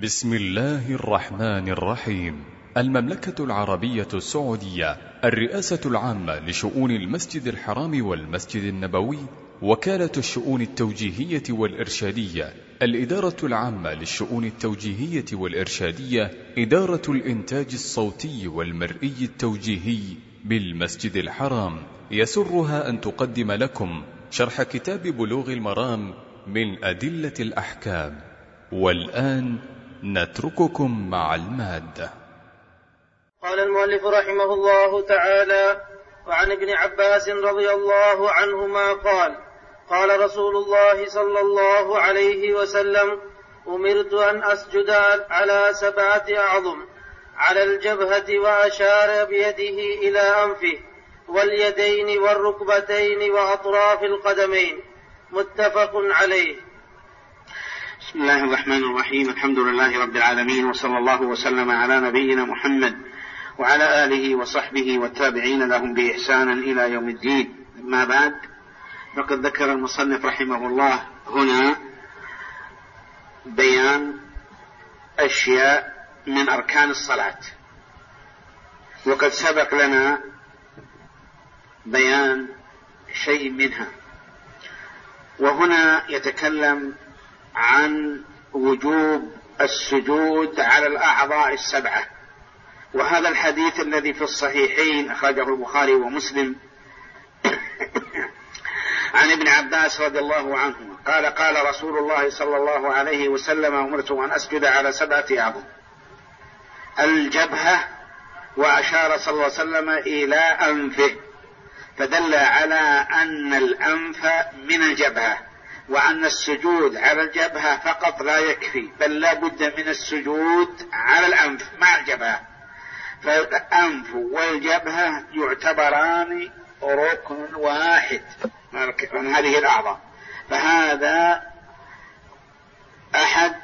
بسم الله الرحمن الرحيم. المملكة العربية السعودية، الرئاسة العامة لشؤون المسجد الحرام والمسجد النبوي، وكالة الشؤون التوجيهية والإرشادية، الإدارة العامة للشؤون التوجيهية والإرشادية، إدارة الإنتاج الصوتي والمرئي التوجيهي بالمسجد الحرام، يسرها أن تقدم لكم شرح كتاب بلوغ المرام من أدلة الأحكام. والآن نترككم مع المادة. قال المؤلف رحمه الله تعالى: وعن ابن عباس رضي الله عنهما قال: قال رسول الله صلى الله عليه وسلم: أمرت أن أسجد على 7 أعظم، على الجبهة، وأشار بيده إلى أنفه واليدين والركبتين وأطراف القدمين. متفق عليه. بسم الله الرحمن الرحيم. الحمد لله رب العالمين، وصلى الله وسلم على نبينا محمد وعلى آله وصحبه والتابعين لهم بإحسان إلى يوم الدين. ما بعد، فقد ذكر المصنف رحمه الله هنا بيان أشياء من أركان الصلاة، وقد سبق لنا بيان شيء منها، وهنا يتكلم عن وجوب السجود على الأعضاء 7. وهذا الحديث الذي في الصحيحين أخرجه البخاري ومسلم عن ابن عباس رضي الله عنهما قال: قال رسول الله صلى الله عليه وسلم: أمرت أن أسجد على 7 أعظم، الجبهة، وأشار صلى الله عليه وسلم إلى أنفه، فدل على أن الأنف من الجبهة، وأن السجود على الجبهة فقط لا يكفي، بل لا بد من السجود على الأنف مع الجبهة، فالأنف والجبهة يعتبران ركن واحد من هذه الأعضاء، فهذا أحد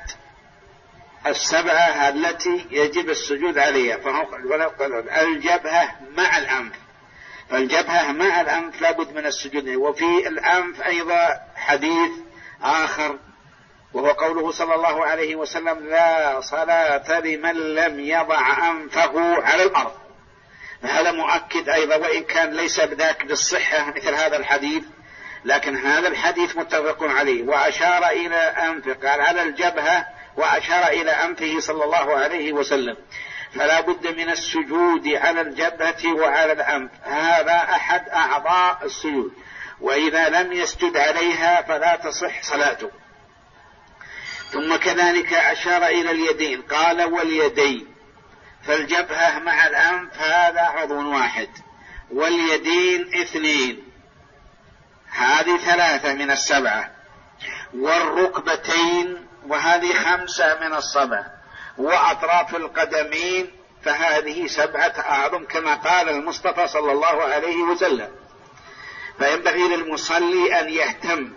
7 التي يجب السجود عليها، فهو الجبهة مع الأنف، فالجبهة مع الأنف لا بد من السجود. وفي الأنف أيضا حديث آخر، وهو قوله صلى الله عليه وسلم: لا صلاة لمن لم يضع أنفه على الأرض. فهذا مؤكد أيضا، وإن كان ليس بذاك بالصحة مثل هذا الحديث، لكن هذا الحديث متفق عليه. وأشار إلى أنفه، قال على الجبهة، وأشار إلى أنفه صلى الله عليه وسلم، فلا بد من السجود على الجبهة وعلى الأنف، هذا أحد أعضاء السجود، وإذا لم يسجد عليها فلا تصح صلاته. ثم كذلك أشار إلى اليدين، قال واليدين، فالجبهة مع الأنف هذا عضو واحد، واليدين 2، هذه 3 من 7، والركبتين، وهذه 5 من 7، وأطراف القدمين، فهذه 7 أعظم كما قال المصطفى صلى الله عليه وسلم. فينبغي للمصلي أن يهتم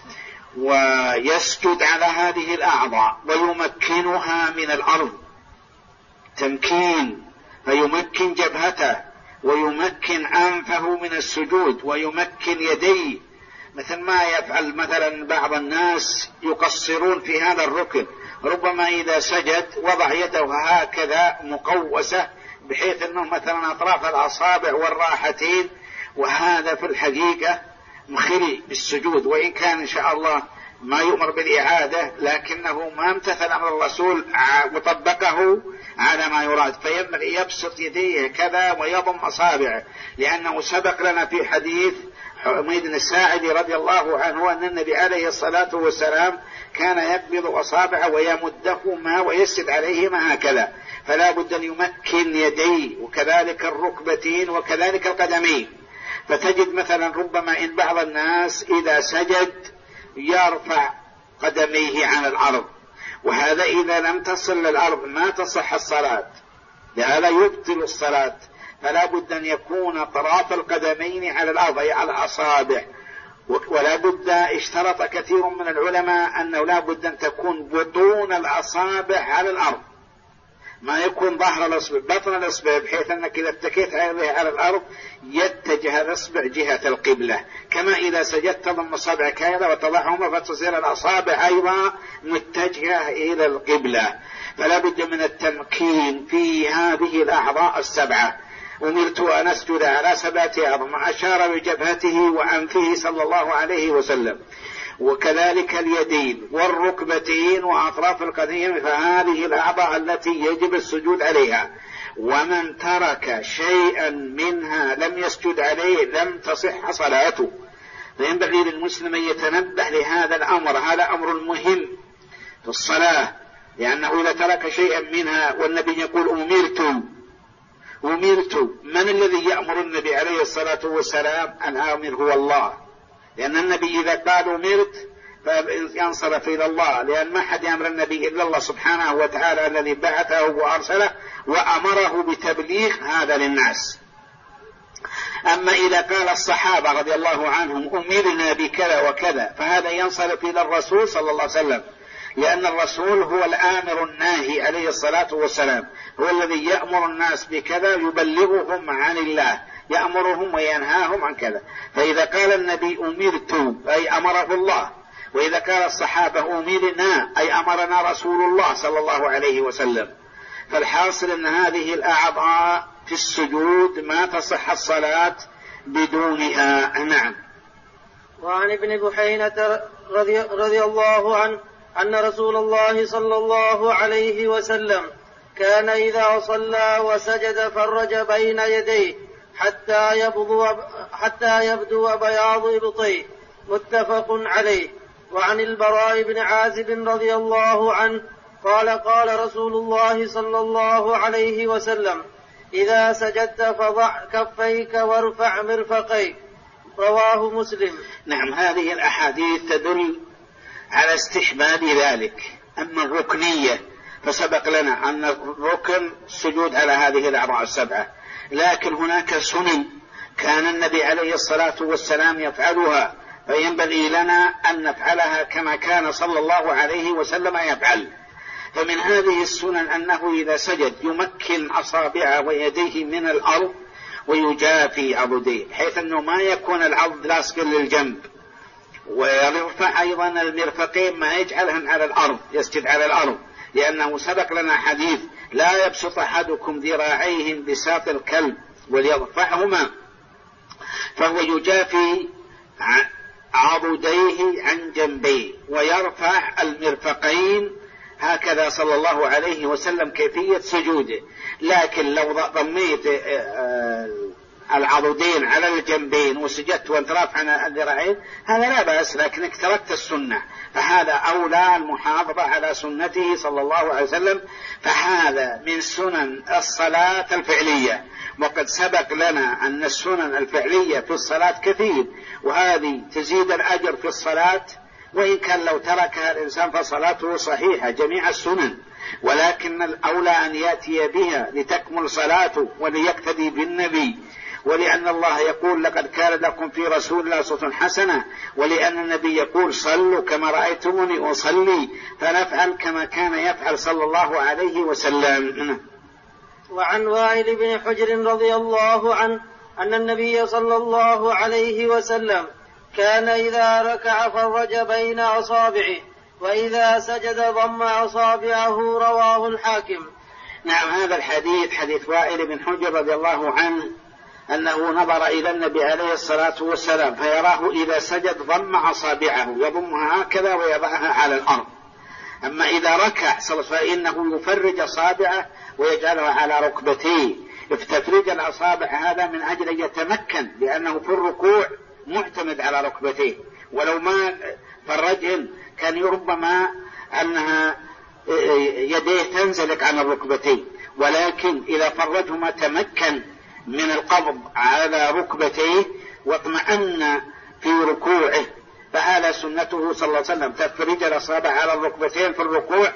ويسجد على هذه الأعضاء ويمكنها من الأرض تمكين، فيمكن جبهته ويمكن أنفه من السجود ويمكن يديه، مثل ما يفعل مثلا بعض الناس يقصرون في هذا الركن، ربما إذا سجد وضع يده هكذا مقوسة بحيث أنه مثلا أطراف الأصابع والراحتين، وهذا في الحقيقة مخلي بالسجود، وإن كان إن شاء الله ما يؤمر بالإعادة، لكنه ما امتثل أمر الرسول وطبقه على ما يراد. فينبغي يبسط يديه كذا ويضم أصابعه، لأنه سبق لنا في حديث حميد الساعدي رضي الله عنه أن النبي عليه الصلاة والسلام كان يقبض أصابعه ويمدهما ويسد عليهما هكذا، فلا بد أن يمكن يديه، وكذلك الركبتين، وكذلك القدمين. فتجد مثلا ربما إن بعض الناس إذا سجد يرفع قدميه على الأرض، وهذا إذا لم تصل للأرض ما تصح الصلاة، لهذا يبطل الصلاة. فلا بد أن يكون أطراف القدمين على الأرض، أي على الأصابع، ولا بد، اشترط كثير من العلماء أنه لا بد أن تكون بطون الأصابع على الأرض، ما يكون ظهر الأصبع، بطن الأصبع، بحيث أنك إذا اتكيت على الأرض يتجه الأصبع جهة القبلة، كما إذا سجدت تضم أصابعك هذا وتضعهما فتصير الأصابع أيضا متجهة إلى القبلة. فلا بد من التمكين في هذه الأعضاء السبعة. أمرت أن أسجد على 7 أعظم، أشار بجبهته وأنفه صلى الله عليه وسلم، وكذلك اليدين والركبتين وأطراف القدمين، فهذه الأعضاء التي يجب السجود عليها، ومن ترك شيئا منها لم يسجد عليه لم تصح صلاته. فينبغي للمسلم أن يتنبه لهذا الأمر، هذا أمر مهم في الصلاة، لأنه إذا ترك شيئا منها، والنبي يقول أمرت، من الذي يأمر النبي عليه الصلاة والسلام؟ الآمر هو الله، لأن النبي إذا قال أمرت فينصرف إلى الله، لأن ما حد يأمر النبي إلا الله سبحانه وتعالى الذي بعثه وأرسله وأمره بتبليغ هذا للناس. أما إذا قال الصحابة رضي الله عنهم أمرنا بكذا وكذا، فهذا ينصرف إلى الرسول صلى الله عليه وسلم، لأن الرسول هو الآمر الناهي عليه الصلاة والسلام، هو الذي يأمر الناس بكذا، يبلغهم عن الله، يأمرهم وينهاهم عن كذا. فإذا قال النبي أمرت أي أمره الله، وإذا قال الصحابة أمرنا أي أمرنا رسول الله صلى الله عليه وسلم. فالحاصل أن هذه الأعضاء في السجود ما تصح الصلاة بدونها. نعم. وعن ابن بحينة رضي الله عنه أن رسول الله صلى الله عليه وسلم كان إذا صلى وسجد فرج بين يديه حتى يبدو بياض إبطيه، متفق عليه. وعن البراء بن عازب رضي الله عنه قال قال رسول الله صلى الله عليه وسلم إذا سجدت فضع كفيك وارفع مرفقيك، رواه مسلم. نعم، هذه الأحاديث تدل على استحباب ذلك. أما الركنية فسبق لنا أن الركن السجود على هذه الأعضاء السبعة، لكن هناك سنن كان النبي عليه الصلاة والسلام يفعلها، فينبغي لنا أن نفعلها كما كان صلى الله عليه وسلم يفعل. فمن هذه السنن أنه إذا سجد يمكن أصابعه ويديه من الأرض ويجافي عضديه، حيث أنه ما يكون العضد لاصقا للجنب، ويرفع أيضا المرفقين ما يجعلهم على الأرض، يسجد على الأرض، لأنه سبق لنا حديث لا يبسط أحدكم ذراعيه بساط الكلب وليرفعهما، فهو يجافي عضديه عن جنبيه ويرفع المرفقين، هكذا صلى الله عليه وسلم كيفية سجوده. لكن لو ضميت العضدين على الجنبين وسجدت وانت رافع عن الذراعين هذا لا بأس، لكنك تركت السنة، فهذا أولى المحافظة على سنته صلى الله عليه وسلم. فهذا من سنن الصلاة الفعلية، وقد سبق لنا أن السنن الفعلية في الصلاة كثير، وهذه تزيد الأجر في الصلاة، وإن كان لو تركها الإنسان فصلاته صحيحة جميع السنن، ولكن الأولى أن يأتي بها لتكمل صلاته وليقتدي بالنبي، ولأن الله يقول لقد كان لكم في رسول الله أسوة حسنة، ولأن النبي يقول صلوا كما رأيتموني أصلي، فنفعل كما كان يفعل صلى الله عليه وسلم. وعن وائل بن حجر رضي الله عنه أن النبي صلى الله عليه وسلم كان إذا ركع فرج بين أصابعه، وإذا سجد ضم أصابعه، رواه الحاكم. نعم، هذا الحديث حديث وائل بن حجر رضي الله عنه أنه نظر إلى النبي عليه الصلاة والسلام فيراه إذا سجد ضم أصابعه، يضمها هكذا ويضعها على الأرض. أما إذا ركع فإنه يفرج أصابعه ويجعلها على ركبتيه. فتفريج الأصابع هذا من أجل أن يتمكن، لأنه في الركوع معتمد على ركبتيه، ولو ما فرجهن كان ربما أنها يديه تنزلق عن الركبتين، ولكن إذا فرجهما تمكن من القبض على ركبتيه واطمأن في ركوعه. فهذا سنته صلى الله عليه وسلم، تفريج الأصابع على الركبتين في الركوع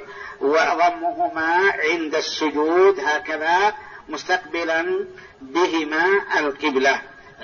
وضمهما عند السجود هكذا مستقبلا بهما القبلة.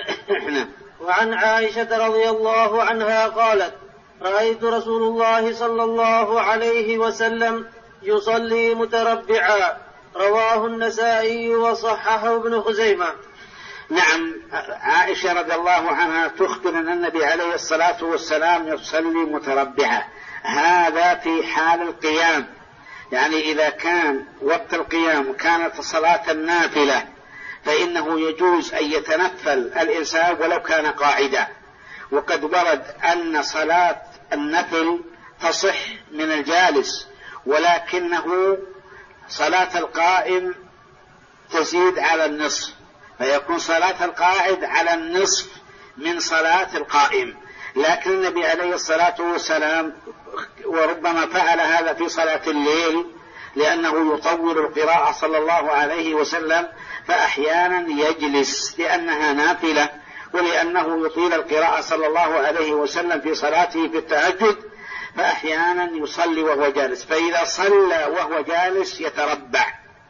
وعن عائشة رضي الله عنها قالت رأيت رسول الله صلى الله عليه وسلم يصلي متربعا، رواه النسائي وصححه ابن خزيمة. نعم، عائشة رضي الله عنها تخبر أن النبي عليه الصلاة والسلام يصلي متربعا، هذا في حال القيام، يعني إذا كان وقت القيام كانت صلاة النافلة فإنه يجوز أن يتنفل الإنسان ولو كان قاعدا. وقد ورد أن صلاة النفل تصح من الجالس، ولكنه صلاة القائم تزيد على النصف، فيكون صلاة القاعد على النصف من صلاة القائم. لكن النبي عليه الصلاة والسلام وربما فعل هذا في صلاة الليل لأنه يطول القراءة صلى الله عليه وسلم، فأحيانا يجلس لأنها نافلة، ولأنه يطيل القراءة صلى الله عليه وسلم في صلاته في التهجد، فأحيانا يصلي وهو جالس. فإذا صلى وهو جالس يتربع،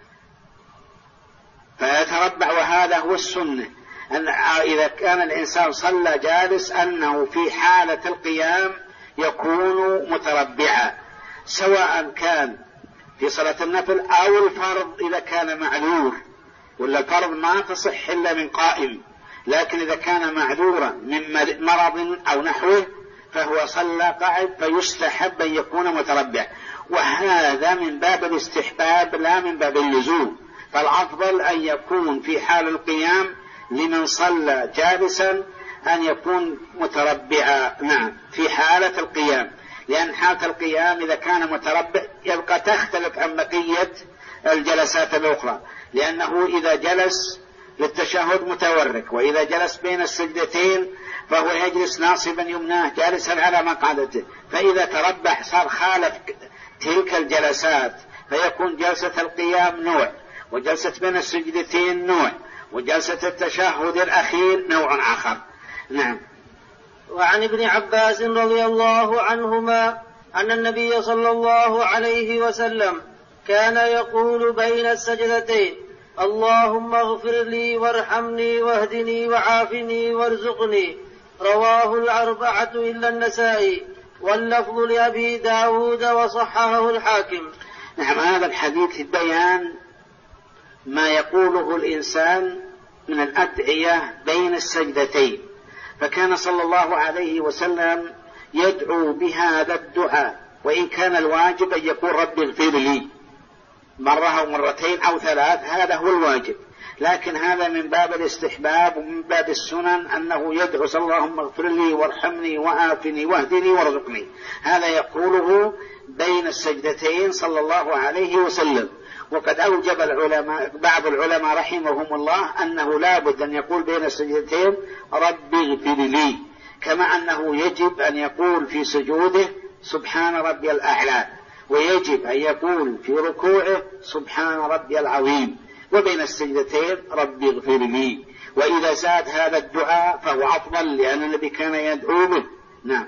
وهذا هو السنة، أن إذا كان الإنسان صلى جالس أنه في حالة القيام يكون متربعا، سواء كان في صلاة النفل أو الفرض إذا كان معذور، ولا الفرض ما تصح إلا من قائم، لكن إذا كان معذورا من مرض أو نحوه فهو صلى قاعد، فيستحب أن يكون متربع. وهذا من باب الاستحباب لا من باب اللزوم، فالأفضل أن يكون في حال القيام لمن صلى جالسا أن يكون متربعا، نعم، في حالة القيام، لأن حالة القيام إذا كان متربع يبقى تختلف عن بقية الجلسات الأخرى، لأنه إذا جلس للتشهد متورك، وإذا جلس بين السجدتين فهو يجلس ناصبا يمناه جالسا على مقعدته، فإذا تربح صار خالف تلك الجلسات، فيكون جلسة القيام نوع، وجلسة بين السجدتين نوع، وجلسة التشهد الأخير نوع آخر. نعم. وعن ابن عباس رضي الله عنهما أن النبي صلى الله عليه وسلم كان يقول بين السجدتين: اللهم اغفر لي وارحمني واهدني وعافني وارزقني. رواه الأربعة إلا النسائي، واللفظ لأبي داود وصححه الحاكم. نعم، هذا الحديث بيان ما يقوله الإنسان من الأدعية بين السجدتين، فكان صلى الله عليه وسلم يدعو بهذا الدعاء، وإن كان الواجب أن يقول رب اغفر لي مرة أو مرتين أو ثلاث، هذا هو الواجب، لكن هذا من باب الاستحباب ومن باب السنن أنه يدعو صلى الله اللهم اغفر لي وارحمني وعافني واهدني وارزقني، هذا يقوله بين السجدتين صلى الله عليه وسلم. وقد أوجب العلماء بعض العلماء رحمهم الله أنه لا بد أن يقول بين السجدتين رب اغفر لي، كما أنه يجب أن يقول في سجوده سبحان ربي الأعلى، ويجب أن يقول في ركوعه سبحان ربي العظيم، وبين السجدتين رب اغفر لي. وإذا زاد هذا الدعاء فهو أفضل، لأن النبي كان يدعو به. نعم.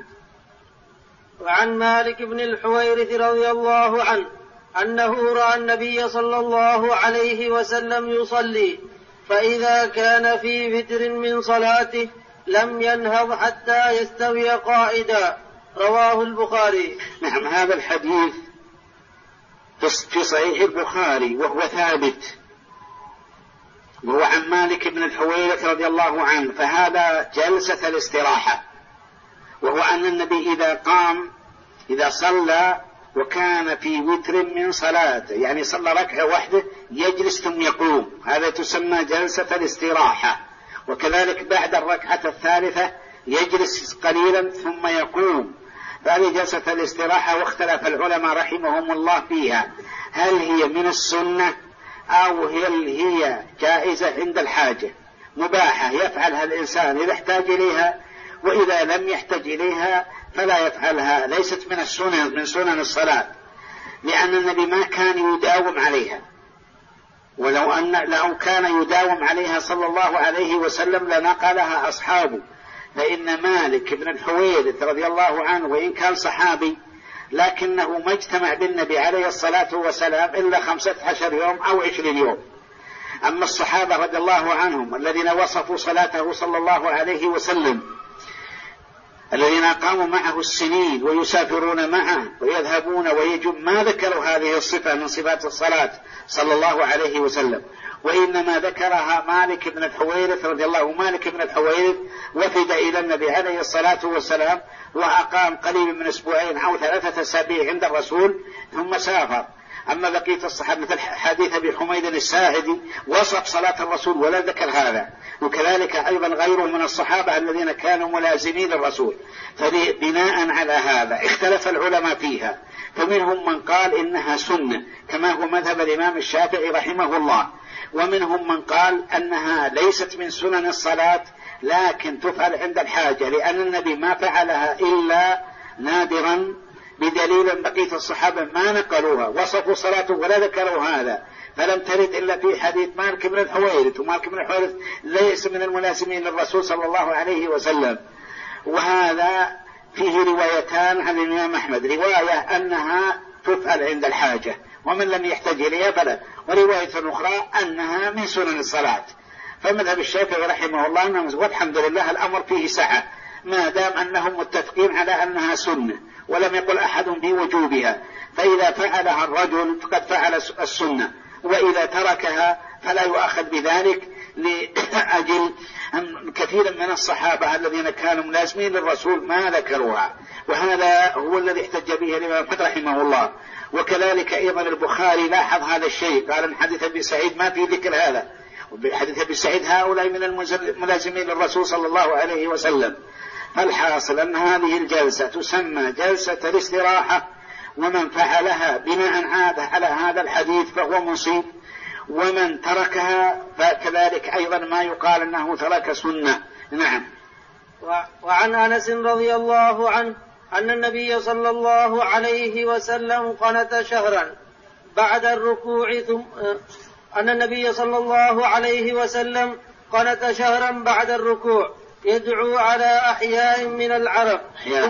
وعن مالك بن الحويرث رضي الله عنه أنه رأى النبي صلى الله عليه وسلم يصلي، فإذا كان في فتر من صلاته لم ينهض حتى يستوي قائدا. رواه البخاري. نعم، هذا الحديث في صحيح البخاري وهو ثابت، وهو عن مالك بن الحويرث رضي الله عنه، فهذا جلسة الاستراحة، وهو أن النبي إذا قام إذا صلى وكان في وتر من صلاته، يعني صلى ركعة واحدة يجلس ثم يقوم، هذا تسمى جلسة الاستراحة. وكذلك بعد الركعة الثالثة يجلس قليلا ثم يقوم، فهذه جلسة الاستراحة. واختلف العلماء رحمهم الله فيها، هل هي من السنة أو هل هي جائزة عند الحاجة، مباحة يفعلها الإنسان إذا احتاج إليها، وإذا لم يحتاج إليها فلا يفعلها، ليست من السنن من سنن الصلاة، لأن النبي ما كان يداوم عليها، لو كان يداوم عليها صلى الله عليه وسلم لنقلها أصحابه. فإن مالك بن الحويرث رضي الله عنه وإن كان صحابي لكنه ما اجتمع بالنبي عليه الصلاة والسلام إلا 15 يوم أو 20 يوم. أما الصحابة رضي الله عنهم الذين وصفوا صلاته صلى الله عليه وسلم، الذين قاموا معه السنين ويسافرون معه ويذهبون ويجون، ما ذكروا هذه الصفة من صفات الصلاة صلى الله عليه وسلم، وإنما ذكرها مالك بن الحويرث رضي الله عنه. مالك بن الحويرث وفد إلى النبي عليه الصلاة والسلام وأقام قريب من 2 أو 3 أسابيع عند الرسول ثم سافر، أما بقية الصحابة مثل حديث أبي حميد الساعدي وصف صلاة الرسول ولا ذكر هذا، وكذلك أيضا غيره من الصحابة الذين كانوا ملازمين للرسول. فبناء على هذا اختلف العلماء فيها، فمنهم من قال إنها سنة كما هو مذهب الإمام الشافعي رحمه الله، ومنهم من قال أنها ليست من سنن الصلاة لكن تفعل عند الحاجة، لأن النبي ما فعلها إلا نادرا، بدليل بقية الصحابة ما نقلوها وصفوا صلاته ولا ذكروا هذا، فلم ترد إلا في حديث مالك بن الحويرث، ومالك بن الحويرث ليس من الملازمين للرسول صلى الله عليه وسلم. وهذا فيه روايتان عن الإمام أحمد، رواية أنها تفعل عند الحاجة ومن لم يحتج إليها فلا، ورواية أخرى أنها من سنن الصلاة. فمذهب الشافعي رحمه الله والحمد لله الأمر فيه سعة ما دام أنهم متفقين على أنها سنة ولم يقل أحد بوجوبها، فإذا فعلها الرجل فقد فعل السنة، وإذا تركها فلا يؤخذ بذلك، لأجل كثيرا من الصحابة الذين كانوا ملازمين للرسول ما ذكروها، وهذا هو الذي احتج به الإمام أحمد رحمه الله. وكذلك أيضا البخاري لاحظ هذا الشيء، قال من حديث أبي سعيد ما في ذكر هذا، وبحديث أبي سعيد هؤلاء من الملازمين للرسول صلى الله عليه وسلم. فالحاصل أن هذه الجلسة تسمى جلسة الاستراحة، ومن فعلها بناء على هذا الحديث فهو مصيب، ومن تركها فكذلك أيضا ما يقال أنه ترك سنة. نعم. وعن أنس رضي الله عنه أن النبي صلى الله عليه وسلم قنت شهرا بعد الركوع أن النبي صلى الله عليه وسلم قنت شهرا بعد الركوع يدعو على أحياء من العرب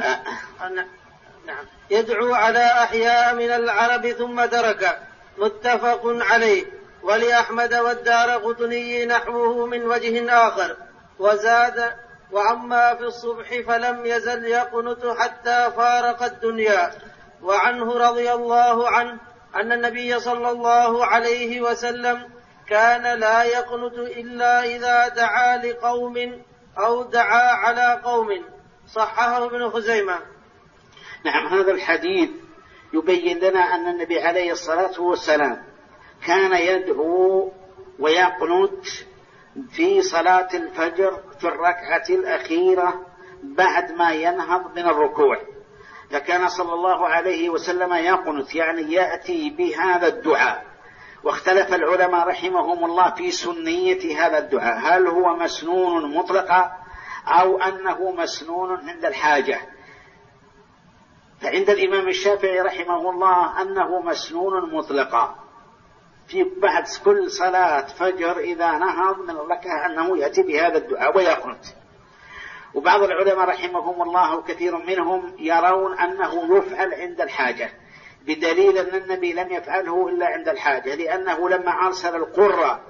يدعو على أحياء من العرب ثم ترك. متفق عليه. ولأحمد والدارقطني نحوه من وجه آخر. وزاد: وعما في الصبح فلم يزل يقنت حتى فارق الدنيا. وعنه رضي الله عنه أن النبي صلى الله عليه وسلم كان لا يقنت إلا إذا دعا لقوم أو دعا على قوم. صححه ابن خزيمة. نعم. هذا الحديث يبين لنا أن النبي عليه الصلاة والسلام كان يدعو ويقنت في صلاة الفجر في الركعة الأخيرة بعد ما ينهض من الركوع، فكان صلى الله عليه وسلم يقنت يعني يأتي بهذا الدعاء. واختلف العلماء رحمهم الله في سنية هذا الدعاء، هل هو مسنون مطلقا أو أنه مسنون عند الحاجة. فعند الإمام الشافعي رحمه الله أنه مسنون مطلقا في بعد كل صلاة فجر إذا نهض من الركعة أنه يأتي بهذا الدعاء ويقنت. وبعض العلماء رحمهم الله وكثير منهم يرون أنه يفعل عند الحاجة، بدليل أن النبي لم يفعله إلا عند الحاجة، لأنه لما أرسل القرى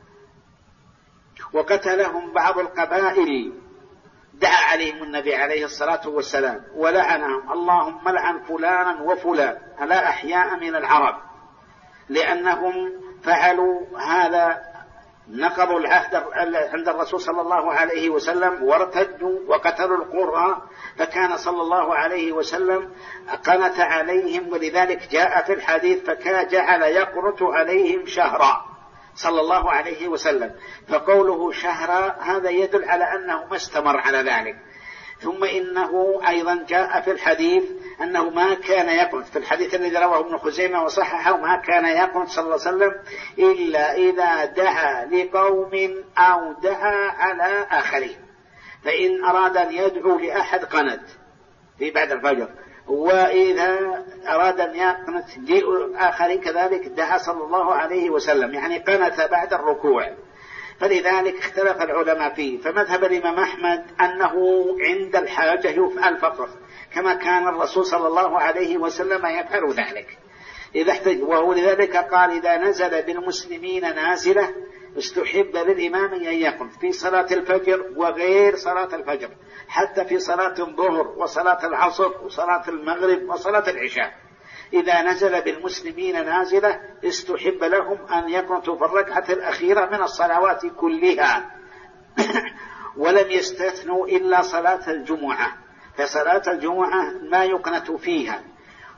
وقتلهم بعض القبائل دعا عليهم النبي عليه الصلاة والسلام ولعنهم: اللهم لعن فلانا وفلان على أحياء من العرب، لأنهم فعلوا هذا، نقضوا العهد عند الرسول صلى الله عليه وسلم وارتدوا وقتلوا القرى، فكان صلى الله عليه وسلم قنت عليهم، ولذلك جاء في الحديث فكان جعل يقنت عليهم شهرا صلى الله عليه وسلم. فقوله شهرا هذا يدل على أنه ما استمر على ذلك. ثم إنه أيضا جاء في الحديث أنه ما كان يقنت، في الحديث الذي رواه ابن خزيمة وصححه: ما كان يقنت صلى الله عليه وسلم إلا إذا دعا لقوم أو دعا على آخرين. فإن أراد أن يدعو لأحد قنت في بعد الفجر، وإذا أراد أن يقنت لآخرين كذلك دعا صلى الله عليه وسلم، يعني قنت بعد الركوع. فلذلك اختلف العلماء فيه. فمذهب الإمام أحمد أنه عند الحاجة يفعل فقط، كما كان الرسول صلى الله عليه وسلم يفعل ذلك إذا احتج. ولذلك قال: إذا نزل بالمسلمين نازلة استحب للإمام أن يقنت في صلاة الفجر وغير صلاة الفجر، حتى في صلاة الظهر وصلاة العصر وصلاة المغرب وصلاة العشاء. إذا نزل بالمسلمين نازلة استحب لهم أن يقنتوا في الركعة الأخيرة من الصلوات كلها ولم يستثنوا إلا صلاة الجمعة، فصلاة الجمعة ما يقنت فيها.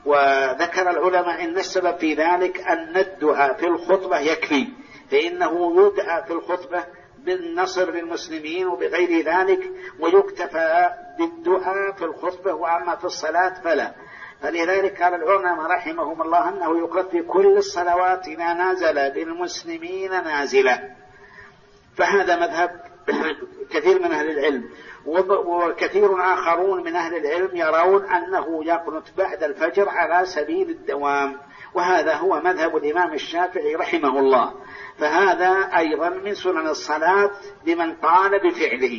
وذكر العلماء أن السبب في ذلك أن الدعاء في الخطبة يكفي، فإنه يدعى في الخطبة بالنصر للمسلمين وبغير ذلك، ويكتفى بالدعاء في الخطبة، وأما في الصلاة فلا. فلذلك قال العلماء رحمهم الله أنه يقرأ في كل الصلوات إذا نازل بالمسلمين نازلة. فهذا مذهب كثير من أهل العلم، وكثير آخرون من أهل العلم يرون أنه يقنت بعد الفجر على سبيل الدوام، وهذا هو مذهب الإمام الشافعي رحمه الله. فهذا أيضا من سنن الصلاة لمن قال بفعله،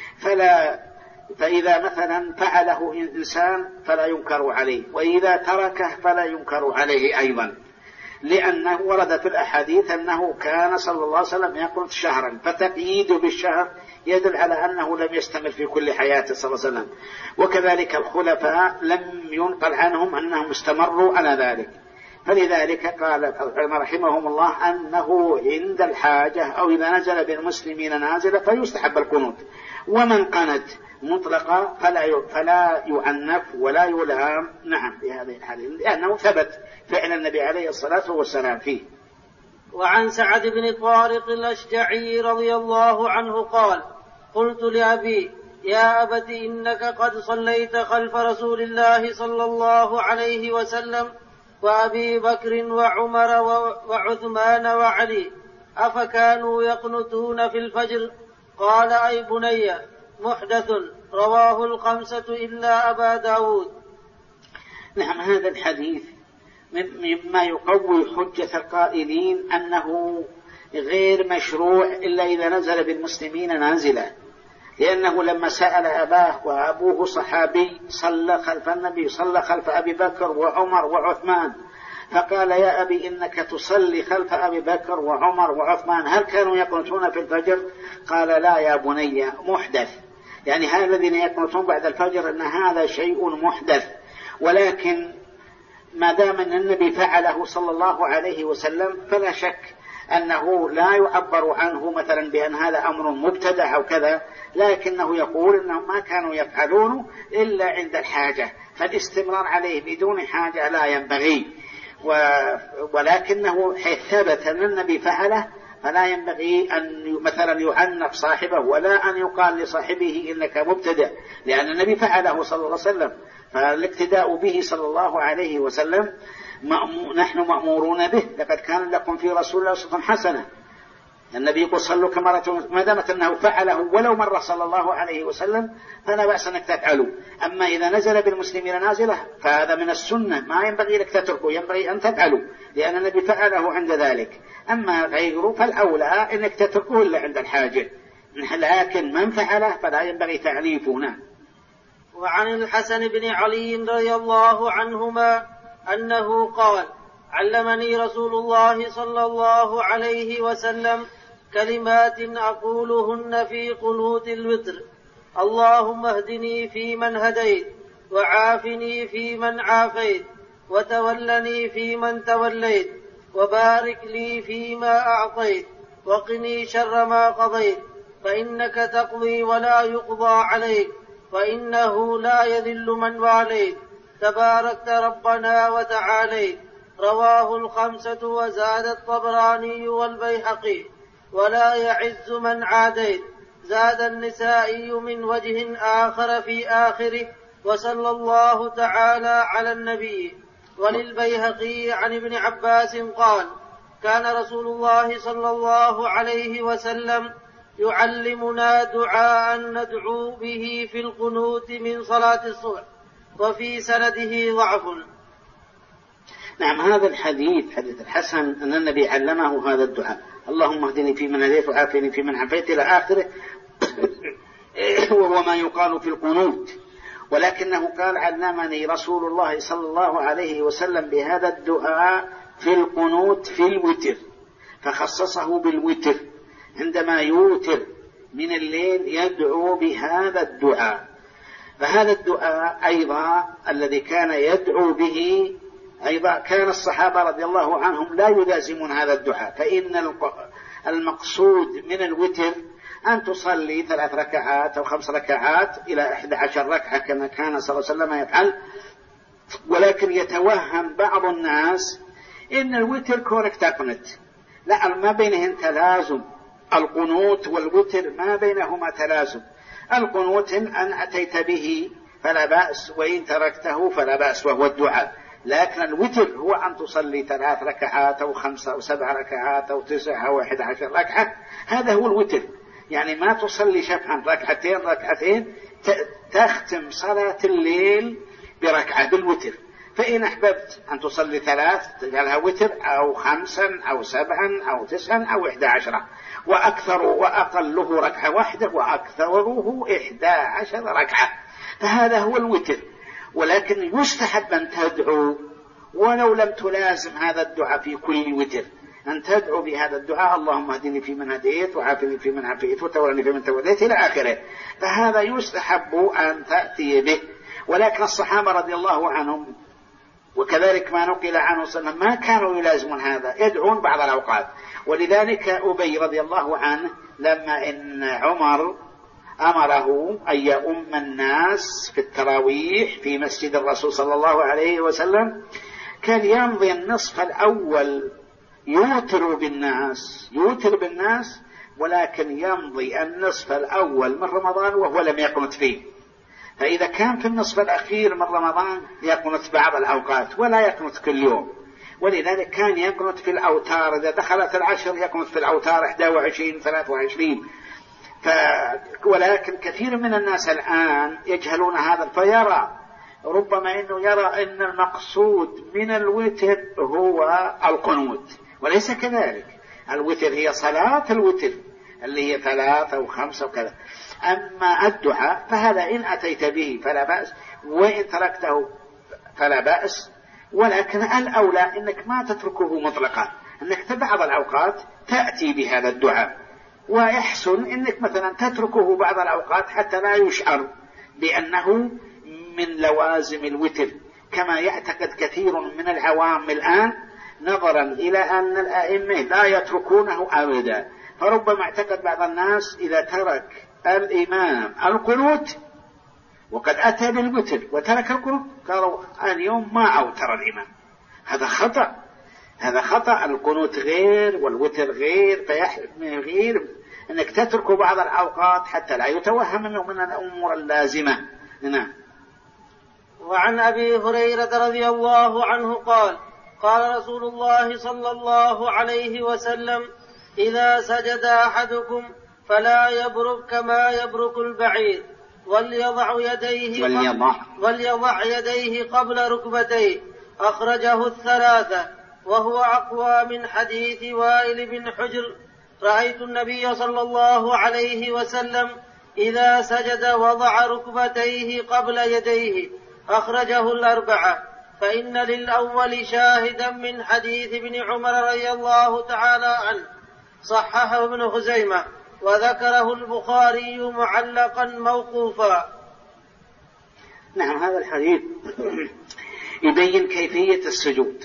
فإذا مثلا فعله إنسان فلا ينكر عليه، وإذا تركه فلا ينكر عليه أيضا، لأنه ورد في الأحاديث أنه كان صلى الله عليه وسلم يقنت شهرا، فتقييده بالشهر يدل على أنه لم يستمر في كل حياته صلى الله عليه وسلم. وكذلك الخلفاء لم ينقل عنهم أنهم استمروا على ذلك. فلذلك قال العلماء رحمهم الله أنه عند الحاجة أو إذا نزل بالمسلمين نازلة فيستحب القنوت، ومن قنت مطلقا فلا يعنف ولا يلام. نعم في هذه الحالة، لأنه ثبت فعل النبي عليه الصلاة والسلام فيه. وعن سعد بن طارق الأشجعي رضي الله عنه قال: قلت لأبي: يا أبت إنك قد صليت خلف رسول الله صلى الله عليه وسلم وأبي بكر وعمر وعثمان وعلي، أفكانوا يقنتون في الفجر؟ قال: أي بني، محدث، رواه الخمسة إلا أبا داود. نعم، هذا الحديث مما يقوي حجة القائلين أنه غير مشروع إلا إذا نزل بالمسلمين نازلة، لأنه لما سأل أباه وأبوه صحابي صلى خلف النبي، صلى خلف أبي بكر وعمر وعثمان، فقال: يا أبي إنك تصلي خلف أبي بكر وعمر وعثمان، هل كانوا يقنتون في الفجر؟ قال: لا يا بني، محدث، يعني هذا الذين يقنتون بعد الفجر أن هذا شيء محدث. ولكن ما دام أن النبي فعله صلى الله عليه وسلم فلا شك أنه لا يعبر عنه مثلا بأن هذا أمر مبتدع أو كذا، لكنه يقول أنهم ما كانوا يفعلونه إلا عند الحاجة، فالاستمرار عليه بدون حاجة لا ينبغي. ولكنه حيث ثبت أن النبي فعله فلا ينبغي أن مثلا يعنف صاحبه، ولا أن يقال لصاحبه إنك مبتدع، لأن النبي فعله صلى الله عليه وسلم. فالاقتداء به صلى الله عليه وسلم نحن مأمورون به. لقد كان لكم في رسول الله أسوة حسنة. النبي يقول: صلوا كما رأيتم، ما دامت أنه فعله ولو مرة صلى الله عليه وسلم فلا بأس أنك تفعلوا. أما إذا نزل بالمسلمين نازلة فهذا من السنة، ما ينبغي لك تتركه، ينبغي أن تفعلوا، لأن النبي فعله عند ذلك. أما غيره فالأولى أنك تتركه إلا عند الحاجة، لكن من فعله فلا ينبغي تعريفه. وعن الحسن بن علي رضي الله عنهما أنه قال: علمني رسول الله صلى الله عليه وسلم كلمات أقولهن في قنوت الوتر: اللهم اهدني فيمن هديت، وعافني فيمن عافيت، وتولني فيمن توليت، وبارك لي فيما أعطيت، وقني شر ما قضيت، فإنك تقضي ولا يقضى عليك، فإنه لا يذل من واليت، تباركت ربنا وتعاليت. رواه الخمسة وزاد الطبراني والبيهقي: ولا يعز من عاديت. زاد النسائي من وجه آخر في آخره: وصلى الله تعالى على النبي. وللبيهقي عن ابن عباس قال: كان رسول الله صلى الله عليه وسلم يعلمنا دعاء ندعو به في القنوت من صلاة الصبح، وفي سنده ضعف. نعم، هذا الحديث حديث الحسن أن النبي علمه هذا الدعاء: اللهم اهدني فيمن هديت، وعافني فيمن عافيت، إلى آخره، وهو ما يقال في القنوت. ولكنه قال: علمني رسول الله صلى الله عليه وسلم بهذا الدعاء في القنوت في الوتر، فخصصه بالوتر، عندما يوتر من الليل يدعو بهذا الدعاء. فهذا الدعاء أيضا الذي كان يدعو به أيضا كان الصحابة رضي الله عنهم لا يلازمون هذا الدعاء، فإن المقصود من الوتر أن تصلي 3 ركعات أو 5 ركعات إلى 11 ركعة كما كان صلى الله عليه وسلم يفعل، ولكن يتوهم بعض الناس إن الوتر كونك تقنت، لا، ما بينهن تلازم. القنوت والوتر ما بينهما تلازم. القنوت أن أتيت به فلا بأس، وإن تركته فلا بأس، وهو الدعاء. لكن الوتر هو أن تصلي 3 ركعات أو 5 أو 7 ركعات أو 9 أو 11 ركعة، هذا هو الوتر. يعني ما تصلي شفعا ركعتين تختم صلاة الليل بركعة بالوتر. فإن أحببت أن تصلي 3 تجعلها وتر، أو 5 أو 7 أو 9 أو 11، وأقله ركعة واحدة وأكثره 11 ركعة، فهذا هو الوتر. ولكن يستحب أن تدعو ولو لم تلازم هذا الدعاء في كل وتر، أن تدعو بهذا الدعاء: اللهم اهدني فيمن هديت، وعافني فيمن عافيت، وتولني فيمن توليت، إلى آخره. فهذا يستحب أن تأتي به. ولكن الصحابة رضي الله عنهم وكذلك ما نقل عنه صلى الله عليه وسلم ما كانوا يلازمون هذا، يدعون بعض الأوقات. ولذلك أبي رضي الله عنه لما إن عمر أمره أن يؤم الناس في التراويح في مسجد الرسول صلى الله عليه وسلم، كان يمضي النصف الأول يوتر بالناس، ولكن يمضي النصف الأول من رمضان وهو لم يقنت فيه. فإذا كان في النصف الأخير من رمضان يقنت بعض الأوقات ولا يقنت كل يوم. ولذلك كان يقنت في الأوتار، إذا دخلت العشر يقنت في الأوتار 21 23. ولكن كثير من الناس الآن يجهلون هذا، فيرى ربما أنه يرى أن المقصود من الوتر هو القنوت، وليس كذلك. الوتر هي صلاة الوتر اللي هي 3 أو 5 وكذا. أما الدعاء فهذا إن أتيت به فلا بأس، وإن تركته فلا بأس. ولكن الأولى أنك ما تتركه مطلقا، أنك بعض الأوقات تأتي بهذا الدعاء، ويحسن أنك مثلا تتركه بعض الأوقات حتى لا يشعر بأنه من لوازم الوتر، كما يعتقد كثير من العوام الآن، نظرا إلى أن الأئمة لا يتركونه أبدا. فربما اعتقد بعض الناس إذا ترك الإمام القنوت وقد أتى بالوتر وترك القنوت قالوا اليوم ما أوتر الإمام. هذا خطأ. القنوت غير والوتر غير، فيحمل غير أنك تترك بعض الأوقات حتى لا يتوهم أنه من الأمور اللازمة. نعم. وعن أبي هريرة رضي الله عنه قال: قال رسول الله صلى الله عليه وسلم: إذا سجد أحدكم فلا يبرك كما يبرك البعير، وليضع يديه قبل ركبتيه. أخرجه الثلاثة، وهو أقوى من حديث وائل بن حجر: رأيت النبي صلى الله عليه وسلم إذا سجد وضع ركبتيه قبل يديه. أخرجه الأربعة. فإن للأول شاهدا من حديث ابن عمر رضي الله تعالى عنه، صححه ابن خزيمة، وذكره البخاري معلقا موقوفا. نعم، هذا الحديث يبين كيفية السجود.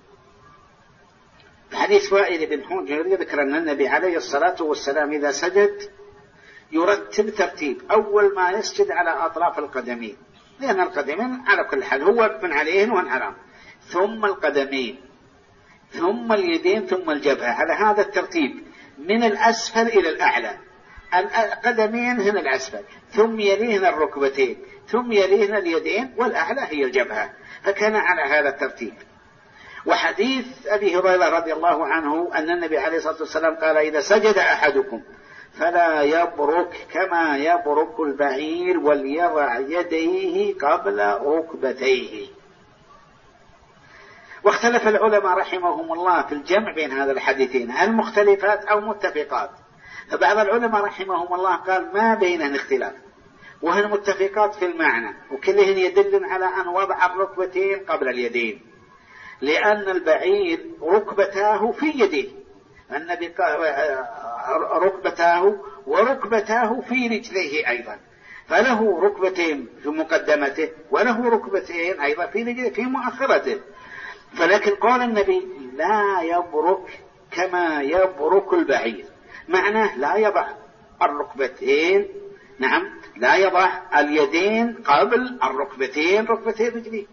حديث وائل بن حجر يذكر أن النبي عليه الصلاة والسلام إذا سجد يرتب ترتيب: أول ما يسجد على أطراف القدمين، لأن القدمين على كل حال هو من عليهن ومن حرام، ثم القدمين، ثم اليدين، ثم الجبهة، على هذا الترتيب من الأسفل إلى الأعلى. القدمين هنا الأسفل، ثم يليهن الركبتين، ثم يليهن اليدين، والأعلى هي الجبهة. فكان على هذا الترتيب. وحديث أبي هريرة رضي الله عنه أن النبي عليه الصلاة والسلام قال: إذا سجد أحدكم فلا يبرك كما يبرك البعير، وليضع يديه قبل ركبتيه. واختلف العلماء رحمهم الله في الجمع بين هذا الحديثين، هل مختلفات أو متفقات؟ فبعض العلماء رحمهم الله قال ما بينهن اختلاف، وهن متفقات في المعنى، وكلهن يدل على أن وضع الركبتين قبل اليدين، لأن البعير ركبتاه في يديه، النبي ركبتاه وركبتاه في رجليه أيضا، فله ركبتين في مقدمته وله ركبتين أيضا في رجليه في مؤخرته. فلكن قال النبي: لا يبرك كما يبرك البعير، معناه لا يضع الركبتين، نعم، لا يضع اليدين قبل الركبتين، ركبتين رجليه.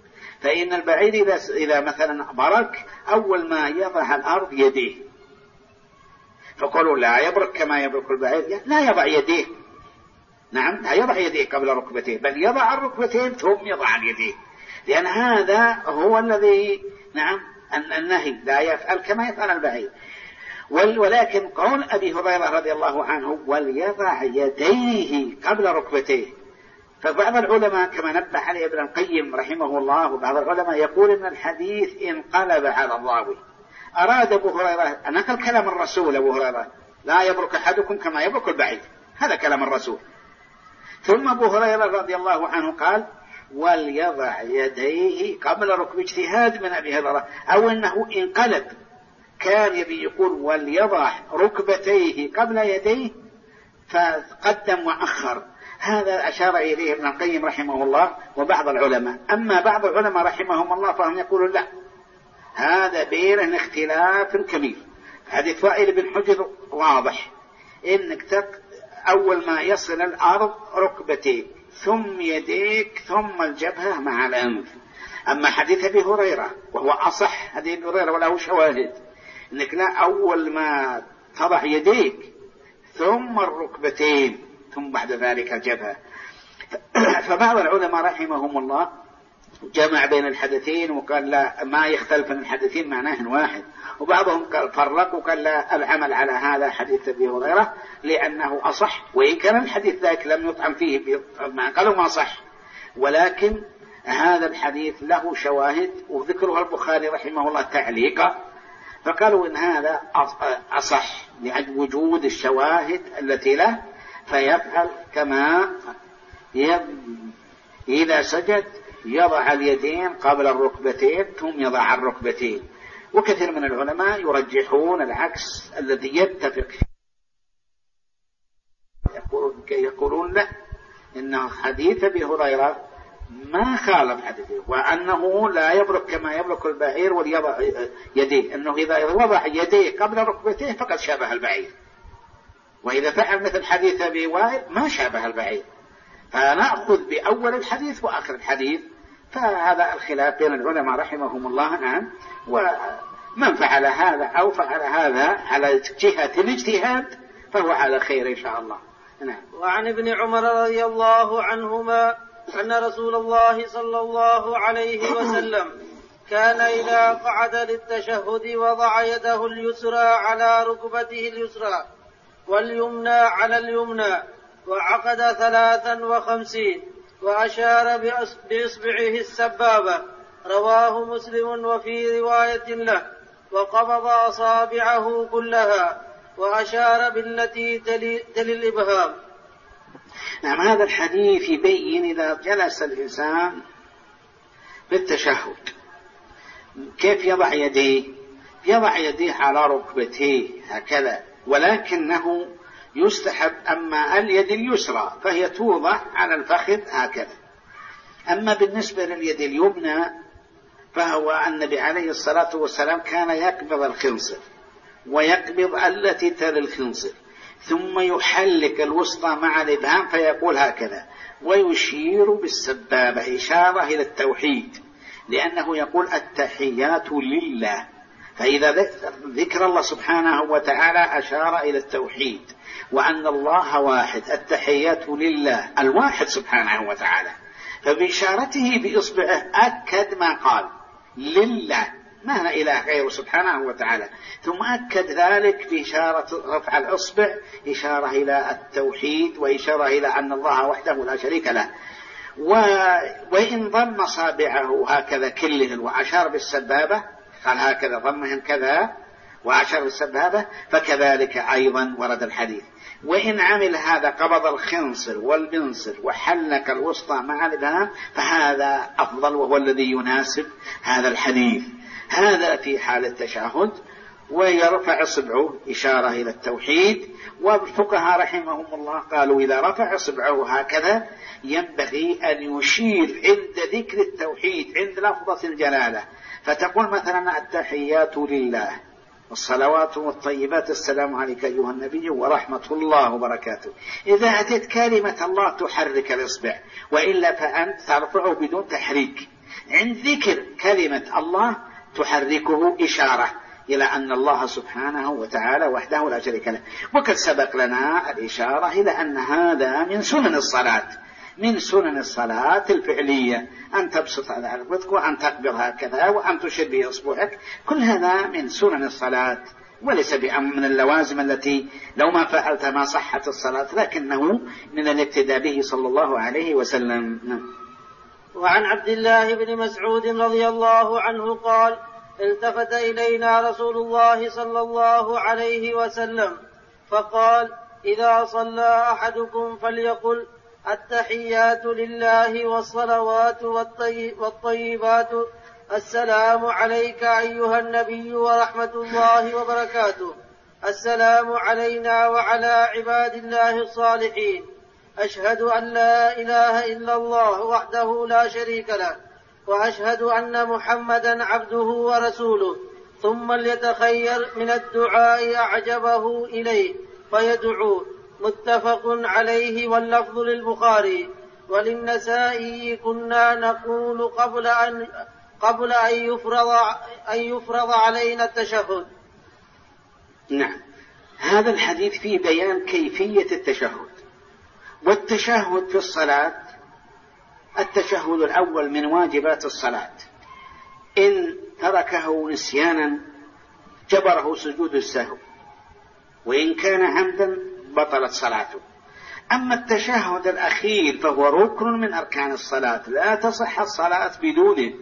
فإن البعير إذا مثلا برك أول ما يضع الأرض يديه، فقالوا لا يبرك كما يبرك البعير، لا يضع يديه، نعم لا يضع يديه قبل ركبتيه، بل يضع الركبتين ثم يضع اليدين، لأن هذا هو الذي نعم النهي، لا يفعل كما يفعل البعير. ولكن قول أبي هريرة رضي الله عنه وليضع يديه قبل ركبتيه، فبعض العلماء كما نبه عليه ابن القيم رحمه الله وبعض العلماء يقول إن الحديث انقلب على الراوي، أراد أبو هريرة نقل كلام الرسول أبو هريرة لا يبرك أحدكم كما يبرك البعير، هذا كلام الرسول، ثم أبو هريرة رضي الله عنه قال وليضع يديه قبل ركب، اجتهاد من أبي هريرة، أو أنه انقلب كان يبي يقول وليضع ركبتيه قبل يديه فقدم وأخر. هذا أشار إليه ابن القيم رحمه الله وبعض العلماء. أما بعض العلماء رحمهم الله فهم يقولون لا، هذا بين اختلاف كبير. حديث وائل بن حجر واضح، إنك أول ما يصل الأرض ركبتيك ثم يديك ثم الجبهة مع الأنف. أما حديث أبي هريرة وهو أصح، حديث أبي هريرة وله شواهد، إنك لا أول ما تضع يديك ثم الركبتين ثم بعد ذلك الجبهة. فبعض العلماء رحمهم الله جمع بين الحدثين وقال لا ما يختلف من الحدثين معناه واحد، وبعضهم قال فرق وقال لا العمل على هذا حديث أبي هريرة لأنه أصح، وإن كان الحديث ذاك لم يطعن فيه قالوا ما صح، ولكن هذا الحديث له شواهد وذكرها البخاري رحمه الله تعليقا، فقالوا إن هذا أصح لأجل وجود الشواهد التي له، فيفعل كما إذا سجد يضع اليدين قبل الركبتين ثم يضع الركبتين. وكثير من العلماء يرجحون العكس الذي يتفق فيه، يقولون لا إن حديث أبي هريرة ما خالف حديثه، وأنه لا يبرك كما يبرك البعير وليضع يديه، أنه إذا وضع يديه قبل ركبتيه فقد شابه البعير، وإذا فعل مثل حديث أبي وائل ما شابه البعير، فنأخذ بأول الحديث وآخر الحديث. فهذا الخلاف بين العلماء رحمهم الله. نعم، ومن فعل هذا أو فعل هذا على جهة الاجتهاد فهو على خير إن شاء الله. نعم. وعن ابن عمر رضي الله عنهما أن رسول الله صلى الله عليه وسلم كان إذا قعد للتشهد وضع يده اليسرى على ركبته اليسرى واليمنى على اليمنى وعقد 53 وأشار بإصبعه السبابة، رواه مسلم وفي رواية له وقبض أصابعه كلها وأشار بالتي تلي الإبهام. نعم، هذا الحديث يبين إذا جلس الإنسان بالتشهد كيف يضع يديه. يضع يديه على ركبتيه هكذا، ولكنه يستحب أما اليد اليسرى فهي توضع على الفخذ هكذا. أما بالنسبة لليد اليمنى فهو النبي عليه الصلاة والسلام كان يقبض الخنصر ويقبض التي تلي الخنصر ثم يحلق الوسطى مع الإبهام فيقول هكذا، ويشير بالسبابة إشارة إلى التوحيد، لأنه يقول التحيات لله، فإذا ذكر الله سبحانه وتعالى أشار إلى التوحيد وأن الله واحد، التحيات لله الواحد سبحانه وتعالى، فبإشارته بإصبعه أكد ما قال لله، ما هنا إله غيره سبحانه وتعالى، ثم أكد ذلك بإشارة رفع الإصبع إشارة إلى التوحيد وإشارة إلى أن الله وحده لا شريك له. وإن ضم أصابعه هكذا كلهن وأشار بالسبابة قال هكذا ضمهن كذا وأشار بالسبابة فكذلك أيضا ورد الحديث. وإن عمل هذا قبض الخنصر والبنصر وحلق الوسطى مع الإبهام فهذا أفضل وهو الذي يناسب هذا الحديث. هذا في حال التشهد، ويرفع إصبعه إشارة إلى التوحيد. والفقهاء رحمهم الله قالوا إذا رفع إصبعه هكذا ينبغي أن يشير عند ذكر التوحيد عند لفظة الجلالة، فتقول مثلا التحيات لله والصلوات والطيبات السلام عليك أيها النبي ورحمة الله وبركاته. إذا أتت كلمة الله تحرك الإصبع، وإلا فأنت ترفعه بدون تحريك، عند ذكر كلمة الله تحركه إشارة إلى أن الله سبحانه وتعالى وحده لا شريك له. وقد سبق لنا الإشارة إلى أن هذا من سنن الصلاة، من سنن الصلاة الفعلية، أن تبسط على ركبتك وأن تقبض هكذا وأن تشير بإصبعك، كل هذا من سنن الصلاة وليس بأمر من اللوازم التي لو ما فعلت ما صحت الصلاة، لكنه من الاقتداء به صلى الله عليه وسلم. وعن عبد الله بن مسعود رضي الله عنه قال: التفت إلينا رسول الله صلى الله عليه وسلم فقال: إذا صلى أحدكم فليقل: التحيات لله والصلوات والطيبات، السلام عليك أيها النبي ورحمة الله وبركاته، السلام علينا وعلى عباد الله الصالحين، أشهد أن لا إله إلا الله وحده لا شريك له، وأشهد أن محمدا عبده ورسوله، ثم ليتخير من الدعاء أعجبه إليه فيدعو. متفق عليه واللفظ للبخاري. وللنسائي: كنا نقول قبل أن يفرض علينا التشهد. نعم، هذا الحديث فيه بيان كيفية التشهد. والتشهد في الصلاة، التشهد الأول من واجبات الصلاة، إن تركه نسيانا جبره سجود السهو، وإن كان عمدا بطلت صلاته. أما التشهد الأخير فهو ركن من أركان الصلاة، لا تصح الصلاة بدونه،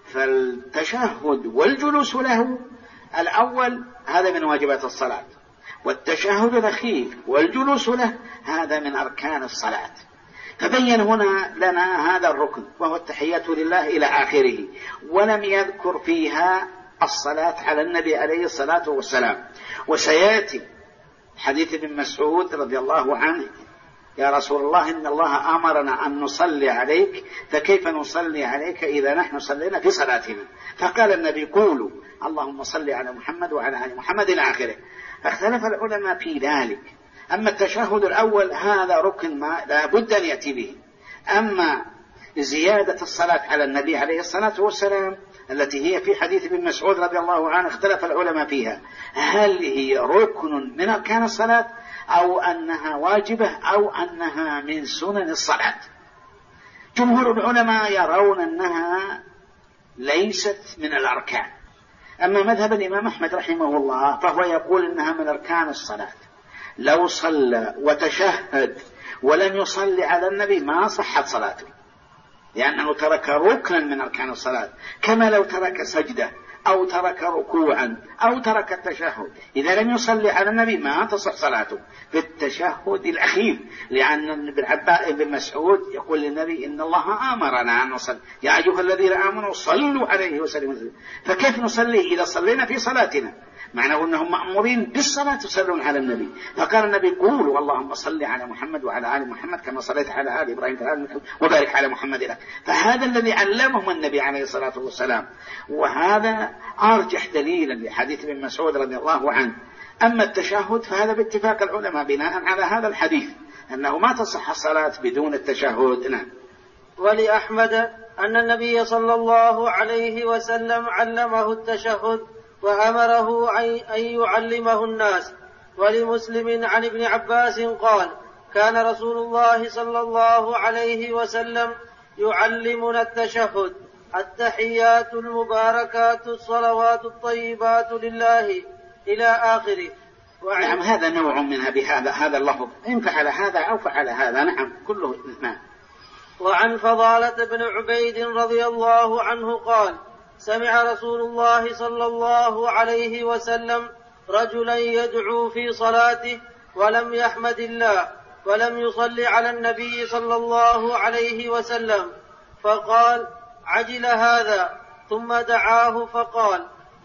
فالتشهد والجلوس له الأول هذا من واجبات الصلاة، والتشهد الأخير والجلوس له هذا من أركان الصلاة. فبين هنا لنا هذا الركن وهو التحيات لله إلى آخره، ولم يذكر فيها الصلاة على النبي عليه الصلاة والسلام. وسيأتي حديث ابن مسعود رضي الله عنه: يا رسول الله، إن الله أمرنا أن نصلي عليك، فكيف نصلي عليك إذا نحن صلينا في صلاتنا؟ فقال النبي: قولوا اللهم صل على محمد وعلى آل محمد إلى آخره. فاختلف العلماء في ذلك. أما التشهد الأول هذا ركن ما لا بد أن يأتي به. أما زيادة الصلاة على النبي عليه الصلاة والسلام التي هي في حديث ابن مسعود رضي الله عنه اختلف العلماء فيها، هل هي ركن من أركان الصلاة أو أنها واجبة أو أنها من سنن الصلاة. جمهور العلماء يرون أنها ليست من الأركان. أما مذهب الإمام أحمد رحمه الله فهو يقول إنها من أركان الصلاة. لو صلى وتشهد ولم يصلي على النبي ما صحت صلاته، لأنه ترك ركنا من أركان الصلاة، كما لو ترك سجدة أو ترك ركوعا أو ترك التشهد، إذا لم يصلي على النبي ما تصح صلاته في التشهد الأخير. لأن ابن مسعود يقول للنبي: إن الله أمرنا أن نصلي، يا أيها الذين آمنوا صلوا عليه وسلموا. فكيف نصلي إذا صلينا في صلاتنا؟ معناه أنهم مأمورين بالصلاة يصلون على النبي. فقال النبي: قولوا اللهم صل على محمد وعلى آل محمد كما صليت على آل إبراهيم وبارك على محمد لك. فهذا الذي علمهم النبي عليه الصلاة والسلام، وهذا أرجح دليلا لحديث ابن مسعود رضي الله عنه. أما التشهد فهذا باتفاق العلماء بناء على هذا الحديث أنه ما تصح الصلاة بدون التشهد. نعم. ولأحمد أن النبي صلى الله عليه وسلم علمه التشهد وأمره أن يعلمه الناس. ولمسلم عن ابن عباس قال: كان رسول الله صلى الله عليه وسلم يعلمنا التشهد: التحيات المباركات الصلوات الطيبات لله إلى آخره. نعم، هذا نوع منها بهذا هذا اللفظ، إن فعل هذا أو فعل هذا. نعم، كله. نعم. وعن فضالة بن عبيد رضي الله عنه قال: سمع رسول الله صلى الله عليه وسلم رجلا يدعو في صلاته ولم يحمد الله ولم يصل على النبي صلى الله عليه وسلم، فقال: عجل هذا. ثم دعاه فقال: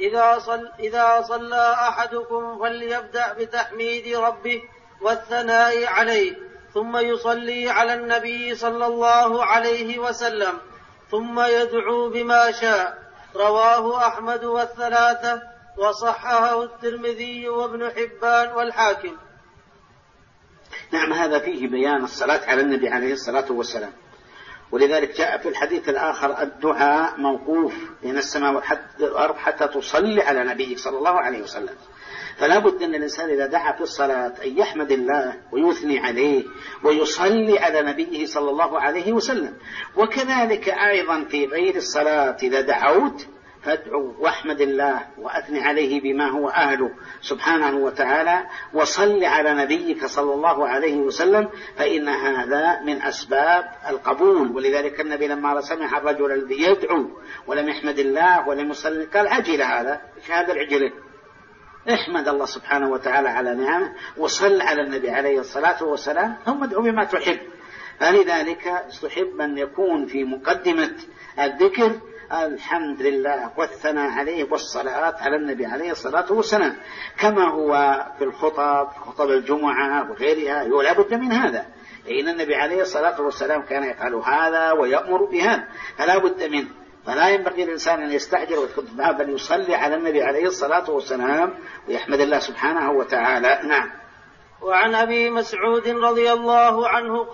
إذا صلى أحدكم فليبدأ بتحميد ربه والثناء عليه، ثم يصلي على النبي صلى الله عليه وسلم، ثم يدعو بما شاء. رواه أحمد والثلاثة، وصححه الترمذي وابن حبان والحاكم. نعم، هذا فيه بيان الصلاة على النبي عليه الصلاة والسلام. ولذلك جاء في الحديث الآخر الدعاء موقوف بين السماء والأرض حتى تصلي على نبيك صلى الله عليه وسلم. فلا بد أن الإنسان إذا دعا في الصلاة أن يحمد الله ويثني عليه ويصلي على نبيه صلى الله عليه وسلم. وكذلك أيضا في غير الصلاة إذا دعوت فادعو واحمد الله وأثني عليه بما هو أهله سبحانه وتعالى، وصل على نبيك صلى الله عليه وسلم، فإن هذا من أسباب القبول. ولذلك النبي لما سمع الرجل الذي يدعو ولم يحمد الله ولم يصلي قال عجل هذا، هذا العجله، احمد الله سبحانه وتعالى على نعمه وصل على النبي عليه الصلاة والسلام ثم ادعو بما تحب. فلذلك استحب أن يكون في مقدمة الذكر الحمد لله والثناء عليه والصلاة على النبي عليه الصلاة والسلام، كما هو في خطب الجمعة وغيرها ولا بد من هذا، لأن النبي عليه الصلاة والسلام كان يفعل هذا ويأمر بهذا فلا بد منه. فلا ينبغي الإنسان أن يستعجل ويتخذ بل يصلي على النبي عليه الصلاة والسلام ويحمد الله سبحانه وتعالى. نعم. وعن أبي مسعود رضي الله عنه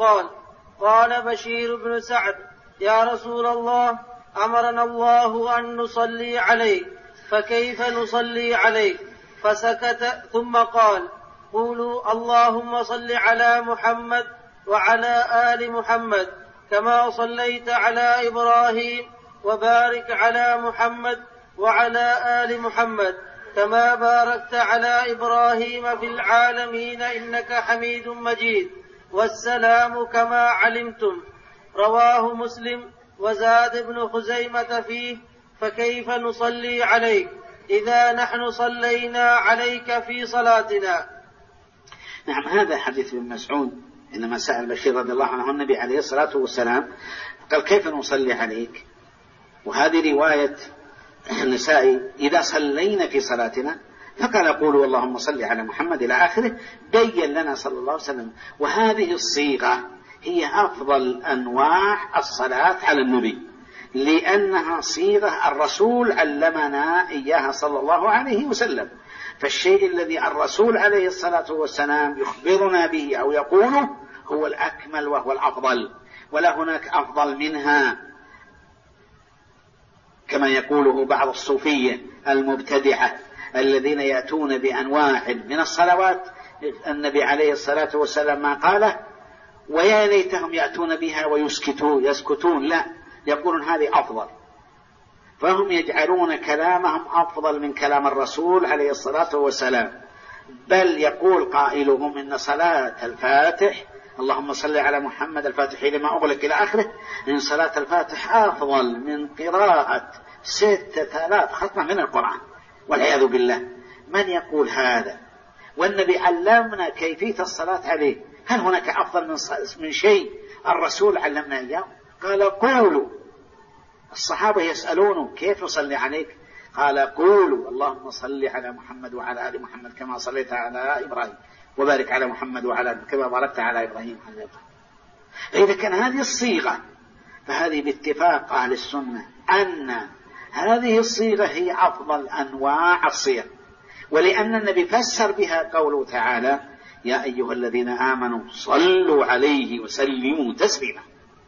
قال بشير بن سعد: يا رسول الله، أمرنا الله أن نصلي عليك، فكيف نصلي عليك؟ فسكت ثم قال: قولوا اللهم صل على محمد وعلى آل محمد كما صليت على إبراهيم، وبارك على محمد وعلى آل محمد كما باركت على إبراهيم في العالمين إنك حميد مجيد، والسلام كما علمتم. رواه مسلم. وزاد ابن خزيمة فيه: فكيف نصلي عليك إذا نحن صلينا عليك في صلاتنا. نعم، هذا حديث ابن مسعود إنما سأل بشير رضي الله عنه النبي عليه الصلاة والسلام قال: كيف نصلي عليك؟ وهذه رواية النسائي: إذا صلينا في صلاتنا، فقال: قولوا اللهم صل على محمد إلى آخره. بين لنا صلى الله عليه وسلم، وهذه الصيغة هي أفضل أنواع الصلاة على النبي، لأنها صيغة الرسول علمنا إياها صلى الله عليه وسلم. فالشيء الذي الرسول عليه الصلاة والسلام يخبرنا به أو يقوله هو الأكمل وهو الأفضل، ولا هناك أفضل منها، كما يقوله بعض الصوفية المبتدعة الذين يأتون بأنواع من الصلوات النبي عليه الصلاة والسلام ما قاله، ويا ليتهم يأتون بها ويسكتون، لا، يقولون هذه أفضل. فهم يجعلون كلامهم أفضل من كلام الرسول عليه الصلاة والسلام. بل يقول قائلهم إن صلاة الفاتح اللهم صل على محمد الفاتح لما أغلق إلى آخره، إن صلاة الفاتح أفضل من قراءة 6000 ختمة من القرآن، والعياذ بالله. من يقول هذا؟ والنبي علمنا كيفية الصلاة عليه. هل هناك أفضل من شيء الرسول علمنا إياه؟ قال: قولوا. الصحابة يسألونه: كيف نصلي عليك؟ قال: قولوا اللهم صل على محمد وعلى آل محمد كما صليت على إبراهيم، وبارك على محمد وعلى كما باركت على إبراهيم. فإذا كان هذه الصيغة، فهذه باتفاق أهل السنة أن هذه الصيغة هي أفضل أنواع الصيغ، ولأن النبي فسر بها قوله تعالى: يا أيها الذين آمنوا صلوا عليه وسلموا تسليما.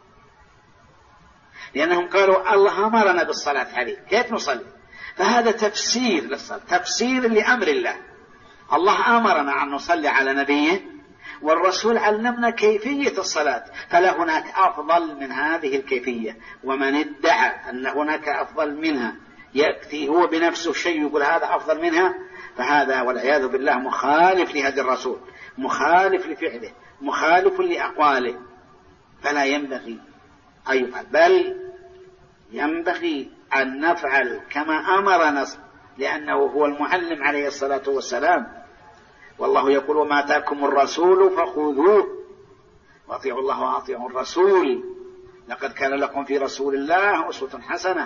لأنهم قالوا الله أمرنا بالصلاة عليه، كيف نصلي؟ فهذا تفسير للصلاة، تفسير لأمر الله. الله أمرنا أن نصلي على نبيه، والرسول علمنا كيفية الصلاة، فلا هناك أفضل من هذه الكيفية. ومن ادعى أن هناك أفضل منها يأتي هو بنفسه شيء يقول هذا أفضل منها، فهذا والعياذ بالله مخالف لهدي الرسول، مخالف لفعله، مخالف لأقواله. فلا ينبغي أن يفعل، بل ينبغي أن نفعل كما أمرنا، لأنه هو المعلم عليه الصلاة والسلام. والله يقول: وما آتاكم الرسول فخذوه وأطيعوا الله وأطيعوا الرسول لقد كان لكم في رسول الله أسوة حسنة.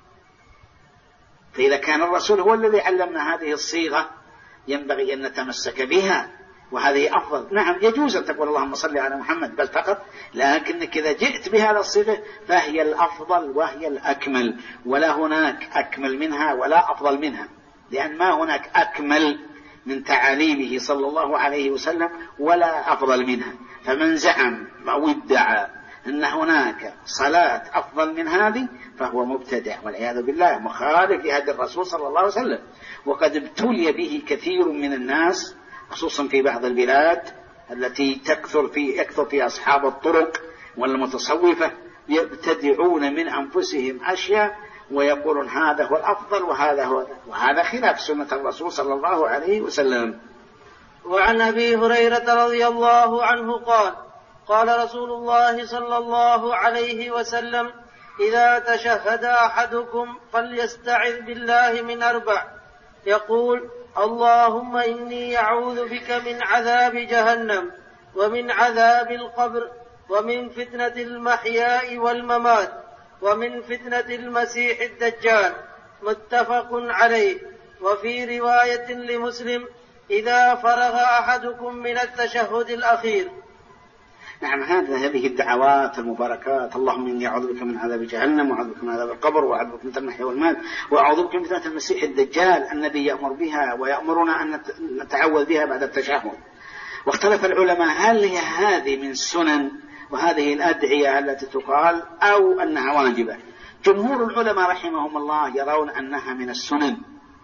فإذا كان الرسول هو الذي علمنا هذه الصيغة ينبغي أن نتمسك بها، وهذه أفضل. نعم، يجوز أن تقول اللهم صل على محمد بل فقط، لكنك إذا جئت بهذا الصيغة فهي الأفضل وهي الأكمل، ولا هناك أكمل منها ولا أفضل منها، لأن ما هناك أكمل من تعاليمه صلى الله عليه وسلم ولا أفضل منها. فمن زعم أو ادعى أن هناك صلاة أفضل من هذه فهو مبتدع والعياذ بالله، مخالف لهدي الرسول صلى الله عليه وسلم. وقد ابتلي به كثير من الناس خصوصا في بعض البلاد التي يكثر في أصحاب الطرق والمتصوفة، يبتدعون من أنفسهم أشياء ويقولون هذا هو الأفضل وهذا خلاف سنة الرسول صلى الله عليه وسلم. وعن أبي هريرة رضي الله عنه قال: قال رسول الله صلى الله عليه وسلم: إذا تشهد أحدكم فليستعذ بالله من 4، يقول: اللهم إني أعوذ بك من عذاب جهنم ومن عذاب القبر ومن فتنة المحيا والممات ومن فتنة المسيح الدجال. متفق عليه. وفي رواية لمسلم: إذا فرغ أحدكم من التشهد الأخير. نعم، هذه الدعوات المباركات: اللهم إني أعوذ بك من عذاب جهنم وأعوذ بك من عذاب القبر وأعوذ بك من المحيا والممات وأعوذ بك من فتنة المسيح الدجال، النبي يأمر بها ويأمرنا أن نتعوذ بها بعد التشهد. واختلف العلماء هل هي هذه من سنن وهذه الأدعية التي تقال أو أنها واجبة. جمهور العلماء رحمهم الله يرون أنها من السنن،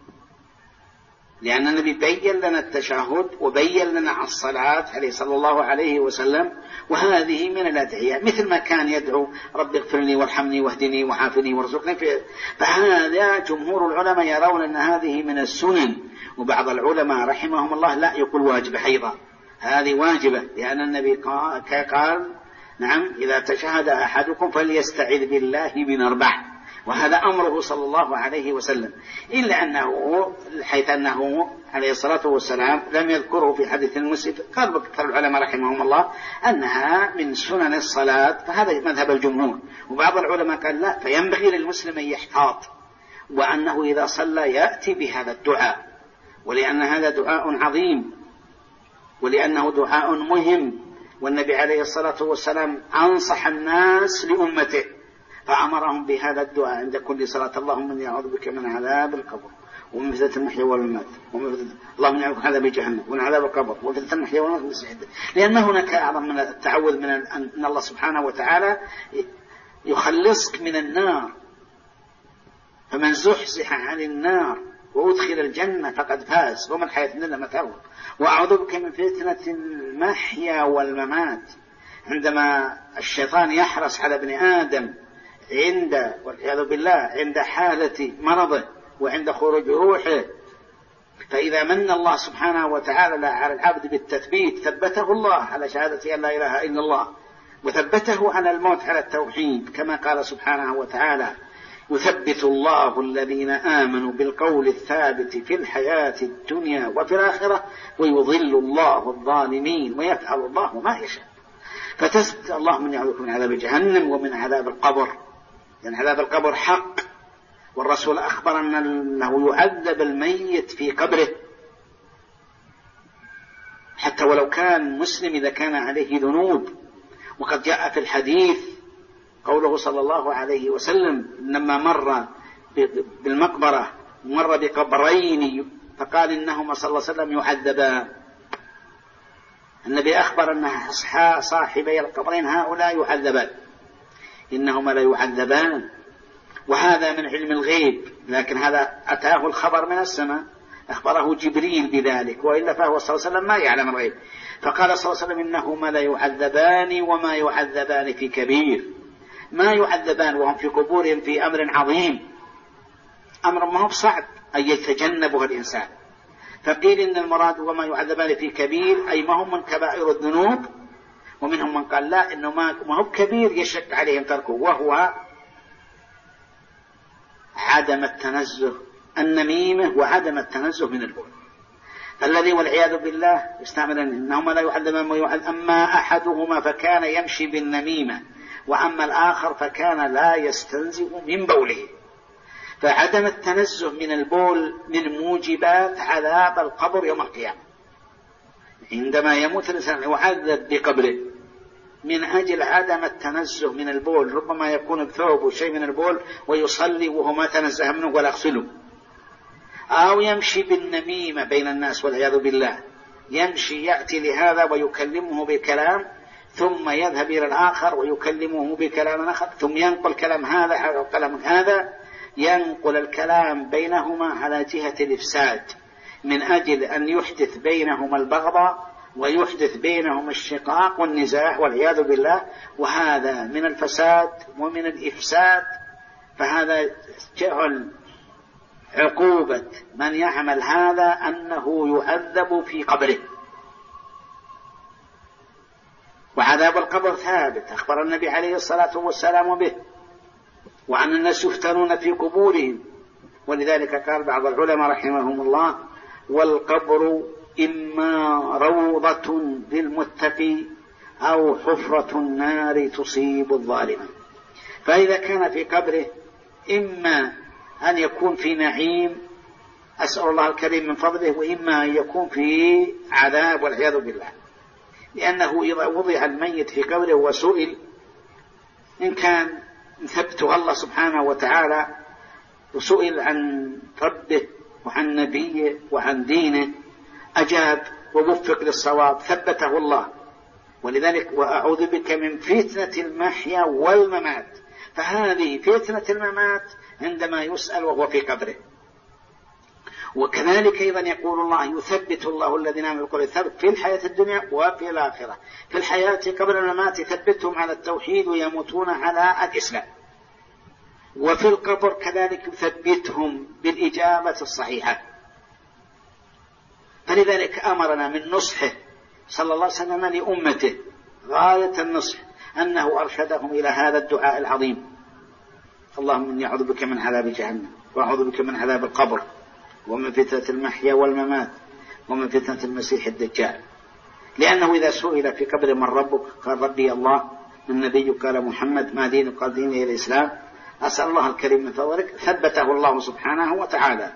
لأن النبي بين لنا التشهد وبين لنا الصلاة عليه صلى الله عليه وسلم، وهذه من الأدعية مثل ما كان يدعو: رب اغفر لي وارحمني واهدني وعافني وارزقني. فهذا جمهور العلماء يرون أن هذه من السنن، وبعض العلماء رحمهم الله لا يقول واجبة أيضا، هذه واجبة، لأن النبي قال: نعم، إذا تشهد أحدكم فليستعذ بالله من 4، وهذا أمره صلى الله عليه وسلم، إلا أنه حيث أنه عليه الصلاة والسلام لم يذكره في حديث المسلم. قال أكثر العلماء رحمهم الله أنها من سنن الصلاة، فهذا مذهب الجمهور. وبعض العلماء قال لا، فينبغي للمسلم أن يحتاط، وأنه إذا صلى يأتي بهذا الدعاء، ولأن هذا دعاء عظيم ولأنه دعاء مهم، والنبي عليه الصلاة والسلام أنصح الناس لأمته فأمرهم بهذا الدعاء عند كل صلاة: اللهم إني أعوذ بك من عذاب القبر ومن فتنة المحيا والممات اللهم إني أعوذ بك من عذاب جهنم ومن عذاب القبر ومن فتنة المحيا والممات. لأن هناك أعظم من التعوذ من أن الله سبحانه وتعالى يخلصك من النار، فمن زحزح عن النار وأدخل الجنة فقد فاز وما الحياة إلا متاع. وأعوذ بك من فتنة المحيا والممات، عندما الشيطان يحرص على ابن آدم والعياذ بالله عند حالة مرضه وعند خروج روحه، فإذا من الله سبحانه وتعالى على العبد بالتثبيت ثبته الله على شهادة أن لا إله إلا الله، وثبته على الموت على التوحيد، كما قال سبحانه وتعالى: يثبت الله الذين آمنوا بالقول الثابت في الحياة الدنيا وفي الآخرة ويضل الله الظالمين ويفعل الله ما يشاء. فتثبت اللهم يعوذ من عذاب جهنم ومن عذاب القبر، لأن عذاب القبر حق، والرسول أخبر أنه يعذب الميت في قبره حتى ولو كان مسلم إذا كان عليه ذنوب. وقد جاء في الحديث قوله صلى الله عليه وسلم لما مر بالمقبرة مر بقبرين فقال إنهما صلى الله عليه وسلم يعذبان. النبي أخبر أن صاحبي القبرين هؤلاء يعذبان، إنهما لا يعذبان، وهذا من علم الغيب، لكن هذا أتاه الخبر من السماء، أخبره جبريل بذلك، وإلا فهو صلى الله عليه وسلم ما يعلم الغيب. فقال صلى الله عليه وسلم إنهما لا يعذبان وما يعذبان في كبير، ما يعذبان وهم في قبورهم في أمر عظيم، أمر ما هو صعب أن يتجنبه الإنسان. فقيل إن المراد وما يعذبان في كبير أي ما هم من كبائر الذنوب، ومنهم من قال لا، إنه ما هو كبير يشق عليهم تركه، وهو عدم التنزه، النميمة وعدم التنزه من البول. الذي والعياذ بالله يستعمل إنهما لا يعذبان أما أحدهما فكان يمشي بالنميمة، وأما الآخر فكان لا يستنزه من بوله. فعدم التنزه من البول من موجبات عذاب القبر يوم القيامة. عندما يموت الإنسان يعذب بقبره من أجل عدم التنزه من البول، ربما يكون بثوبه شيء من البول ويصلي وهو ما تنزه منه ولا يغسله، أو يمشي بالنميمة بين الناس والعياذ بالله، يمشي يأتي لهذا ويكلمه بكلام ثم يذهب إلى الآخر ويكلمه بكلام آخر، ثم ينقل كلام هذا على كلام هذا، ينقل الكلام بينهما على جهة الإفساد، من أجل أن يحدث بينهما البغضاء ويحدث بينهما الشقاق والنزاع والعياذ بالله، وهذا من الفساد ومن الإفساد. فهذا جعل عقوبة من يعمل هذا أنه يعذب في قبره، وعذاب القبر ثابت، أخبر النبي عليه الصلاة والسلام به، وعن الناس يفتنون في قبورهم. ولذلك قال بعض العلماء رحمهم الله: والقبر إما روضة للمتقي أو حفرة النار تصيب الظالم. فإذا كان في قبره إما أن يكون في نعيم، أسأل الله الكريم من فضله، وإما أن يكون في عذاب والعياذ بالله. لأنه إذا وضع الميت في قبره وسئل إن كان ثبته الله سبحانه وتعالى وسئل عن ربه وعن نبيه وعن دينه، أجاب ووفق للصواب، ثبته الله. ولذلك: وأعوذ بك من فتنة المحيا والممات. فهذه فتنة الممات عندما يسأل وهو في قبره. وكذلك أيضا يقول الله: يثبت الله الذين آمنوا بالقول الثابت في الحياة الدنيا وفي الآخرة. في الحياة قبل الممات يثبتهم على التوحيد ويموتون على الإسلام، وفي القبر كذلك يثبتهم بالإجابة الصحيحة. فلذلك أمرنا من نصحه صلى الله عليه وسلم لأمته غاية النصح، أنه أرشدهم إلى هذا الدعاء العظيم: اللهم إني أعوذ بك من عذاب جهنم، وأعوذ بك من عذاب القبر، ومن فتنة المحيا والممات، ومن فتنة المسيح الدجال. لأنه إذا سئل في قبر: من ربك؟ قال: ربي الله. من نبيك؟ قال: محمد. ما دينك؟ قال: ديني الإسلام. أسأل الله الكريم من فضلك، ثبته الله سبحانه وتعالى،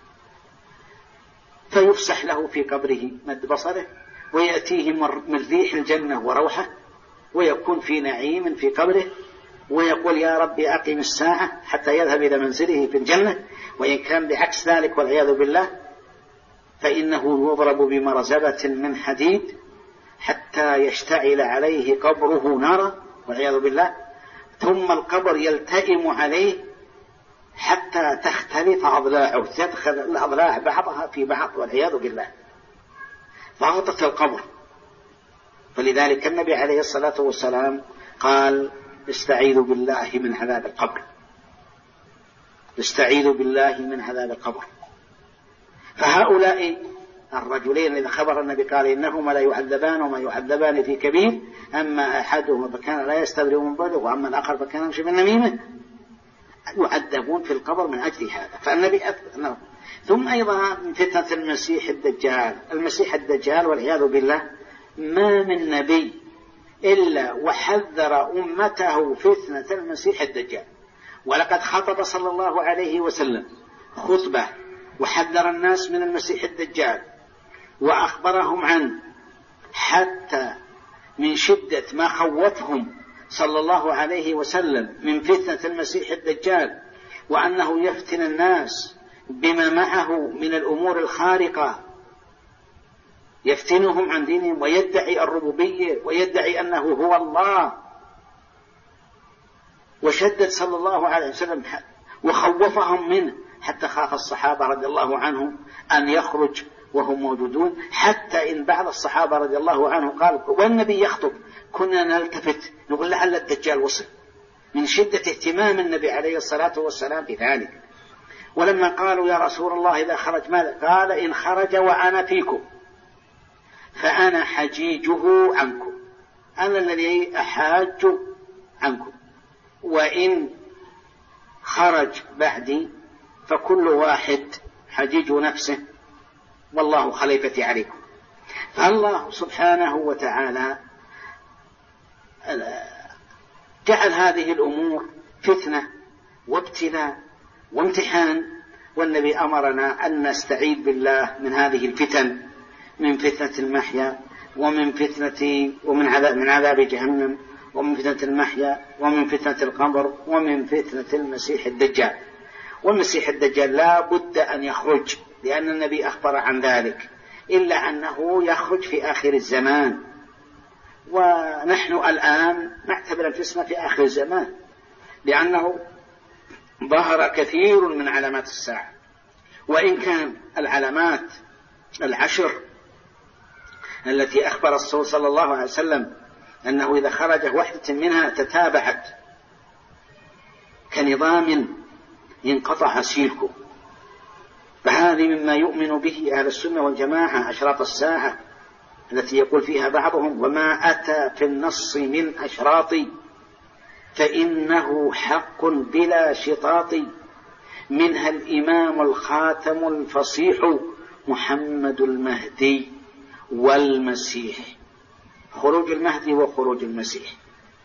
فيفسح له في قبره مد بصره، ويأتيه من ريح الجنة وروحه، ويكون في نعيم في قبره، ويقول: يا ربي أقم الساعة، حتى يذهب إلى منزله في الجنة. وإن كان بعكس ذلك والعياذ بالله فإنه يضرب بمرزبة من حديد حتى يشتعل عليه قبره نارا والعياذ بالله، ثم القبر يلتئم عليه حتى تختلط أضلاعه، تدخل الأضلاع بعضها في بعض والعياذ بالله، ضغطة القبر. فلذلك النبي عليه الصلاة والسلام قال: استعيذوا بالله من عذاب القبر، استعيذوا بالله من عذاب القبر. فهؤلاء الرجلين إذا خبر النبي قال: إنهما لا يعذبان وما يعذبان في كبير، أما أحدهما فكان لا يستبرئ من بعده، وأما الآخر فكان يمشي بالنميمة، يعذبون في القبر من أجل هذا. فالنبي أثبت. ثم أيضا من فتنة المسيح الدجال. المسيح الدجال والعياذ بالله ما من نبي إلا وحذر أمته فتنة المسيح الدجال. ولقد خطب صلى الله عليه وسلم خطبة وحذر الناس من المسيح الدجال وأخبرهم عنه، حتى من شدة ما خوفهم صلى الله عليه وسلم من فتنة المسيح الدجال، وأنه يفتن الناس بما معه من الأمور الخارقة، يفتنهم عن دينهم ويدعي الربوبية ويدعي أنه هو الله. وشدد صلى الله عليه وسلم وخوفهم منه، حتى خاف الصحابة رضي الله عنهم أن يخرج وهم موجودون، حتى إن بعض الصحابة رضي الله عنه قال والنبي يخطب كنا نلتفت نقول لعل الدجال وصل، من شدة اهتمام النبي عليه الصلاة والسلام بذلك. ولما قالوا يا رسول الله إذا خرج ماذا؟ قال: إن خرج وأنا فيكم فأنا حجيجه عنكم، أنا الذي أحاج عنكم، وإن خرج بعدي فكل واحد حجيج نفسه والله خليفتي عليكم. فالله سبحانه وتعالى جعل هذه الأمور فتنة وابتلاء وامتحان، والنبي أمرنا أن نستعيذ بالله من هذه الفتن، من فتنة المحيا ومن عذاب جهنم، ومن فتنة المحيا، ومن فتنة القبر، ومن فتنة المسيح الدجال. والمسيح الدجال لا بد أن يخرج، لأن النبي أخبر عن ذلك، إلا أنه يخرج في آخر الزمان، ونحن الآن نعتبر أنفسنا في آخر الزمان، لأنه ظهر كثير من علامات الساعة، وإن كان العلامات العشر التي أخبر الرسول صلى الله عليه وسلم أنه إذا خرج واحدة منها تتابعت كنظام ينقطع سلكه، فهذه مما يؤمن به أهل السنة والجماعة أشراط الساعة التي يقول فيها بعضهم: وما أتى في النص من أشراط فإنه حق بلا شطاط، منها الإمام الخاتم الفصيح محمد المهدي والمسيح. خروج المهدي وخروج المسيح،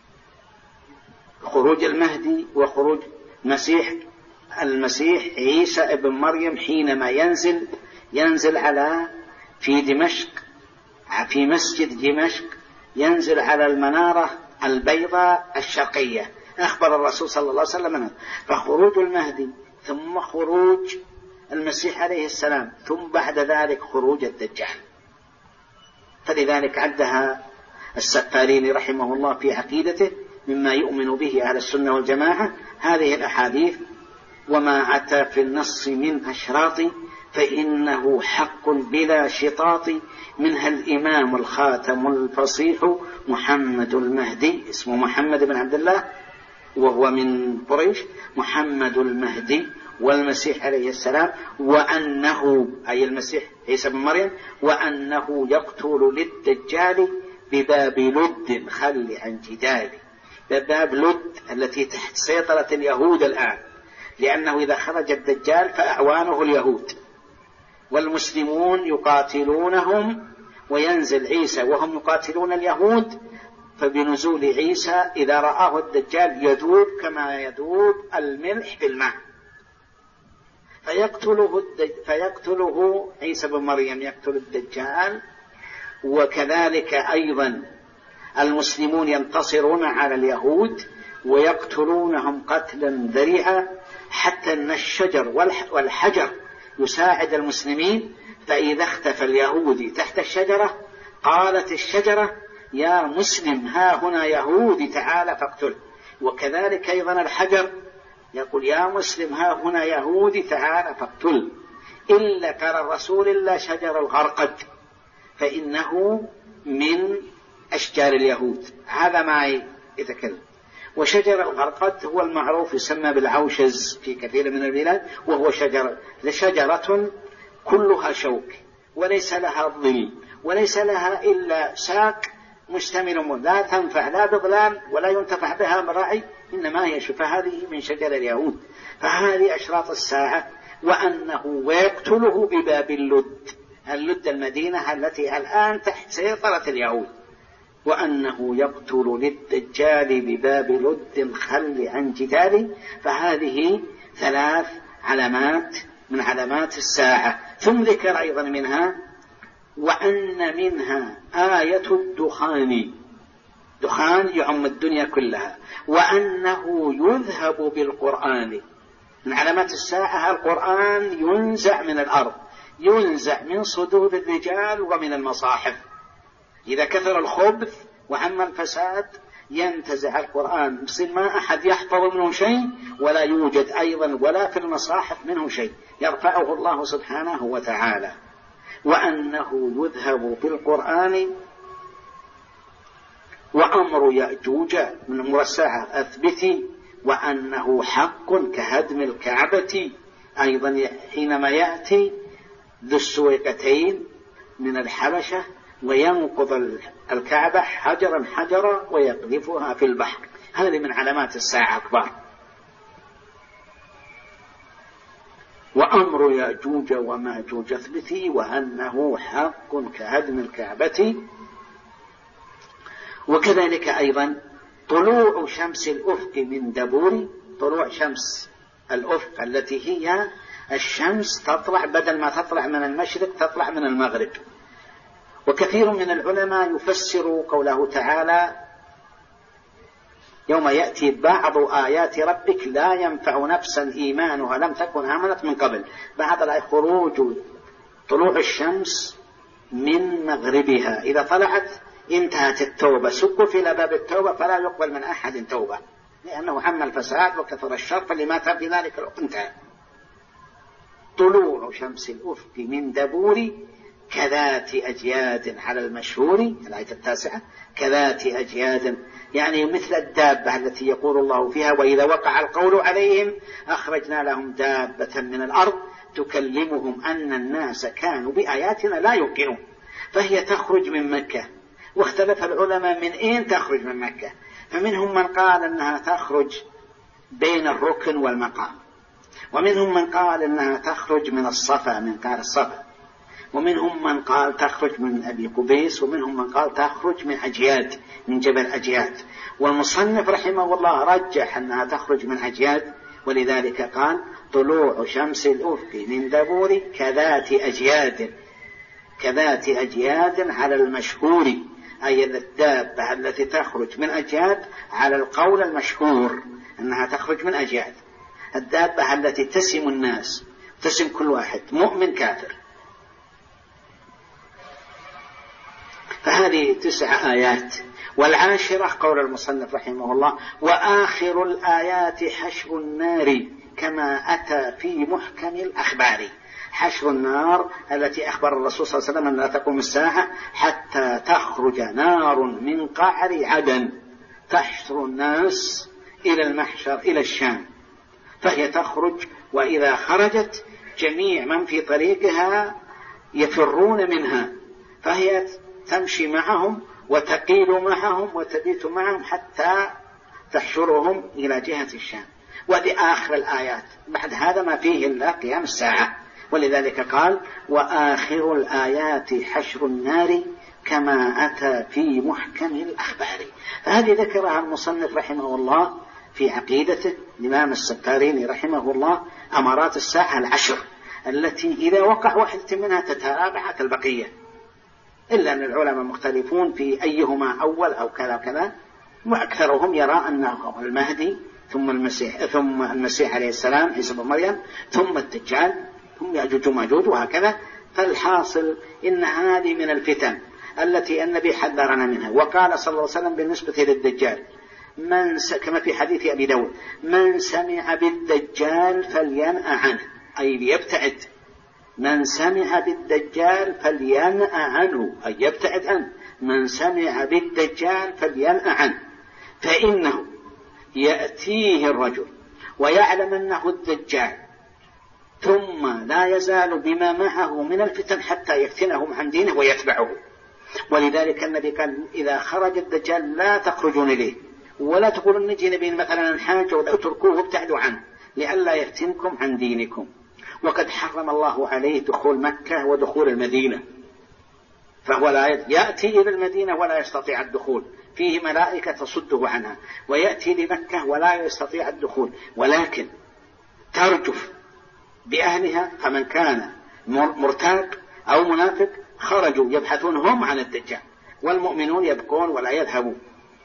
خروج المهدي وخروج المسيح عيسى ابن مريم حينما ينزل في دمشق، في مسجد دمشق، ينزل على المنارة البيضاء الشرقية، أخبر الرسول صلى الله عليه وسلم عنه. فخروج المهدي ثم خروج المسيح عليه السلام ثم بعد ذلك خروج الدجال. فلذلك عدها السفاريني رحمه الله في عقيدته مما يؤمن به أهل السنة والجماعة هذه الأحاديث: وما أتى في النص من أشراط فإنه حق بلا شطاط، منها الإمام الخاتم الفصيح محمد المهدي، اسمه محمد بن عبد الله وهو من قريش، محمد المهدي والمسيح عليه السلام، وأنه أي المسيح عيسى بن مريم، وأنه يقتل للدجال بباب لد خل عن جدال. باب لد التي تحت سيطرة اليهود الآن، لأنه إذا خرج الدجال فأعوانه اليهود، والمسلمون يقاتلونهم وينزل عيسى وهم يقاتلون اليهود، فبنزول عيسى إذا رآه الدجال يذوب كما يذوب الملح في الماء، فيقتله عيسى بن مريم، يقتل الدجال. وكذلك أيضا المسلمون ينتصرون على اليهود ويقتلونهم قتلا ذريعا، حتى أن الشجر والحجر يساعد المسلمين، فإذا اختفى اليهودي تحت الشجرة قالت الشجرة: يا مسلم ها هنا يهودي تعال فاقتله. وكذلك أيضا الحجر يقول: يا مسلم ها هنا يهودي تعال فاقتله. إلا ترى الرسول إلا شجر الغرقد فإنه من أشجار اليهود، هذا ما يتكلم. وشجر الغرقد هو المعروف يسمى بالعوشز في كثير من البلاد، وهو شجرة كلها شوك وليس لها ظل وليس لها إلا ساق مشتمل، لا تنفع لا بظلال ولا ينتفع بها مراعي، إنما هي هذه من شجر اليهود. فهذه أشراط الساعة، وأنه ويقتله بباب اللد المدينة التي الآن تحت سيطرة اليهود، وأنه يقتل للدجال بباب لد خل عن جدال. فهذه 3 علامات من علامات الساعة. ثم ذكر أيضا منها: وأن منها آية الدخان، دخان يعم الدنيا كلها، وأنه يذهب بالقرآن. من علامات الساعة القرآن ينزع من الأرض، ينزع من صدور الرجال ومن المصاحف. إذا كثر الخبث وعم الفساد ينتزع القرآن، يصير ما أحد يحفظ منه شيء، ولا يوجد أيضا ولا في المصاحف منه شيء، يرفعه الله سبحانه وتعالى. وأنه يذهب بالقرآن. وأمر يأجوج من أمور الساعة أثبتي، وأنه حق كهدم الكعبة. أيضا حينما يأتي ذو السويقتين من الحبشة وينقض الكعبة حجرا حجرا ويقذفها في البحر، هذه من علامات الساعة أكبر. وأمر يأجوج وماجوج اثبتي، وأنه حق كهدم الكعبة. وكذلك أيضا طلوع شمس الأفق من دبور، طلوع شمس الأفق التي هي الشمس تطلع بدل ما تطلع من المشرق تطلع من المغرب. وكثير من العلماء يفسر قوله تعالى: يوم يأتي بعض آيات ربك لا ينفع نفسا إيمانها لم تكن آمنت من قبل. بعض الآيات خروج طلوع الشمس من مغربها، إذا طلعت انتهت التوبة سقف إلى باب التوبة فلا يقبل من أحد توبة، لأنه عم الفساد وكثر الشر، فاللي مات في ذلك الوقت انتهى. طلوع شمس الأفق من دبور كذات أجياد على المشهور، الآية 9، كذات أجياد يعني مثل الدابة التي يقول الله فيها: وإذا وقع القول عليهم أخرجنا لهم دابة من الأرض تكلمهم أن الناس كانوا بآياتنا لا يوقنون. فهي تخرج من مكة، واختلف العلماء من أين تخرج من مكة، فمنهم من قال أنها تخرج بين الركن والمقام، ومنهم من قال أنها تخرج من الصفا، من قال الصفا، ومنهم من قال تخرج من أبي قبيس، ومنهم من قال تخرج من أجياد، من جبل أجياد. والمصنف رحمه الله رجح أنها تخرج من أجياد، ولذلك قال: طلوع شمس الأفق من دبور كذات أجياد، كذات أجياد على المشهور، أي الدابة التي تخرج من أجياد على القول المشهور أنها تخرج من أجياد، الدابة التي تسم الناس، تسم كل واحد مؤمن كافر. فهذه 9 آيات. والعاشرة قول المصنف رحمه الله: وآخر الآيات حشر النار كما أتى في محكم الأخبار. حشر النار التي أخبر الرسول صلى الله عليه وسلم أن لا تقوم الساعة حتى تخرج نار من قعر عدن تحشر الناس إلى المحشر إلى الشام، فهي تخرج، وإذا خرجت جميع من في طريقها يفرون منها، فهي تمشي معهم وتقيل معهم وتبيت معهم حتى تحشرهم إلى جهة الشام. وهذه آخر الآيات، بعد هذا ما فيه إلا قيام الساعة. ولذلك قال: وآخر الآيات حشر النار كما أتى في محكم الأخبار. فهذه ذكرها المصنف رحمه الله في عقيدته الإمام السكاريني رحمه الله، أمارات الساعة 10 التي إذا وقع واحدة منها تتابع البقية، إلا أن العلماء مختلفون في أيهما أول أو كذا كذا، وأكثرهم يرى أنه المهدي ثم المسيح عليه السلام عيسى بن مريم ثم الدجال ثم يأجوج وماجوج وهكذا. فالحاصل إن هذه من الفتن التي النبي حذرنا منها. وقال صلى الله عليه وسلم بالنسبة للدجال كما في حديث أبي داود: من سمع بالدجال فلينأ عنه، أي ليبتعد. من سمع بالدجال فلينأ عنه، أي يبتعد عنه. من سمع بالدجال فلينأ عنه، فإنه يأتيه الرجل ويعلم أنه الدجال ثم لا يزال بما معه من الفتن حتى يفتنهم عن دينه ويتبعه. ولذلك النبي قال: إذا خرج الدجال لا تخرجون إليه ولا تقولون نجي نبي مثلا حاجة ولا تركوه وابتعدوا عنه لئلا يفتنكم عن دينكم. وقد حرم الله عليه دخول مكة ودخول المدينة، فهو لا يأتي إلى المدينة ولا يستطيع الدخول، فيه ملائكة تصده عنها، ويأتي لمكة ولا يستطيع الدخول، ولكن ترجف بأهلها. فمن كان مرتاب أو منافق خرجوا يبحثون هم عن الدجال، والمؤمنون يبقون ولا يذهبون.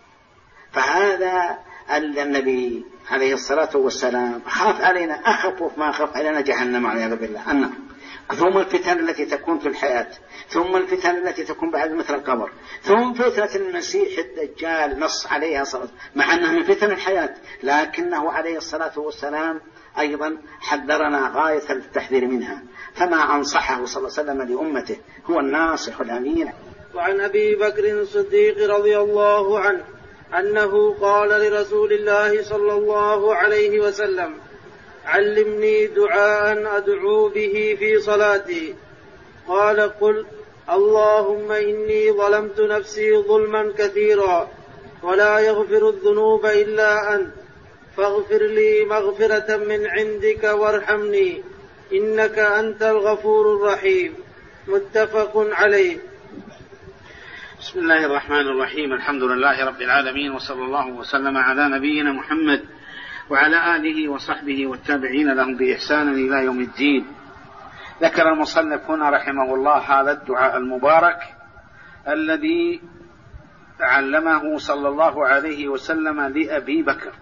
فهذا النبي عليه الصلاة والسلام خاف علينا، أخف ما خاف علينا جهنم والعياذ بالله، النار. ثم الفتن التي تكون في الحياة، ثم الفتن التي تكون بعد مثل القبر، ثم فتنة المسيح الدجال نص عليها صلاة، مع أنها من فتن الحياة، لكنه عليه الصلاة والسلام أيضا حذرنا غاية التحذير منها. فما أنصحه صلى الله عليه وسلم لأمته هو الناصح الأمين. وعن أبي بكر الصديق رضي الله عنه أنه قال لرسول الله صلى الله عليه وسلم: علمني دعاء أدعو به في صلاتي. قال: قل: اللهم إني ظلمت نفسي ظلما كثيرا ولا يغفر الذنوب إلا أنت، فاغفر لي مغفرة من عندك وارحمني إنك أنت الغفور الرحيم. متفق عليه. بسم الله الرحمن الرحيم. الحمد لله رب العالمين، وصلى الله وسلم على نبينا محمد وعلى آله وصحبه والتابعين لهم بإحسان إلى يوم الدين. ذكر المصنف هنا رحمه الله هذا الدعاء المبارك الذي علمه صلى الله عليه وسلم لأبي بكر،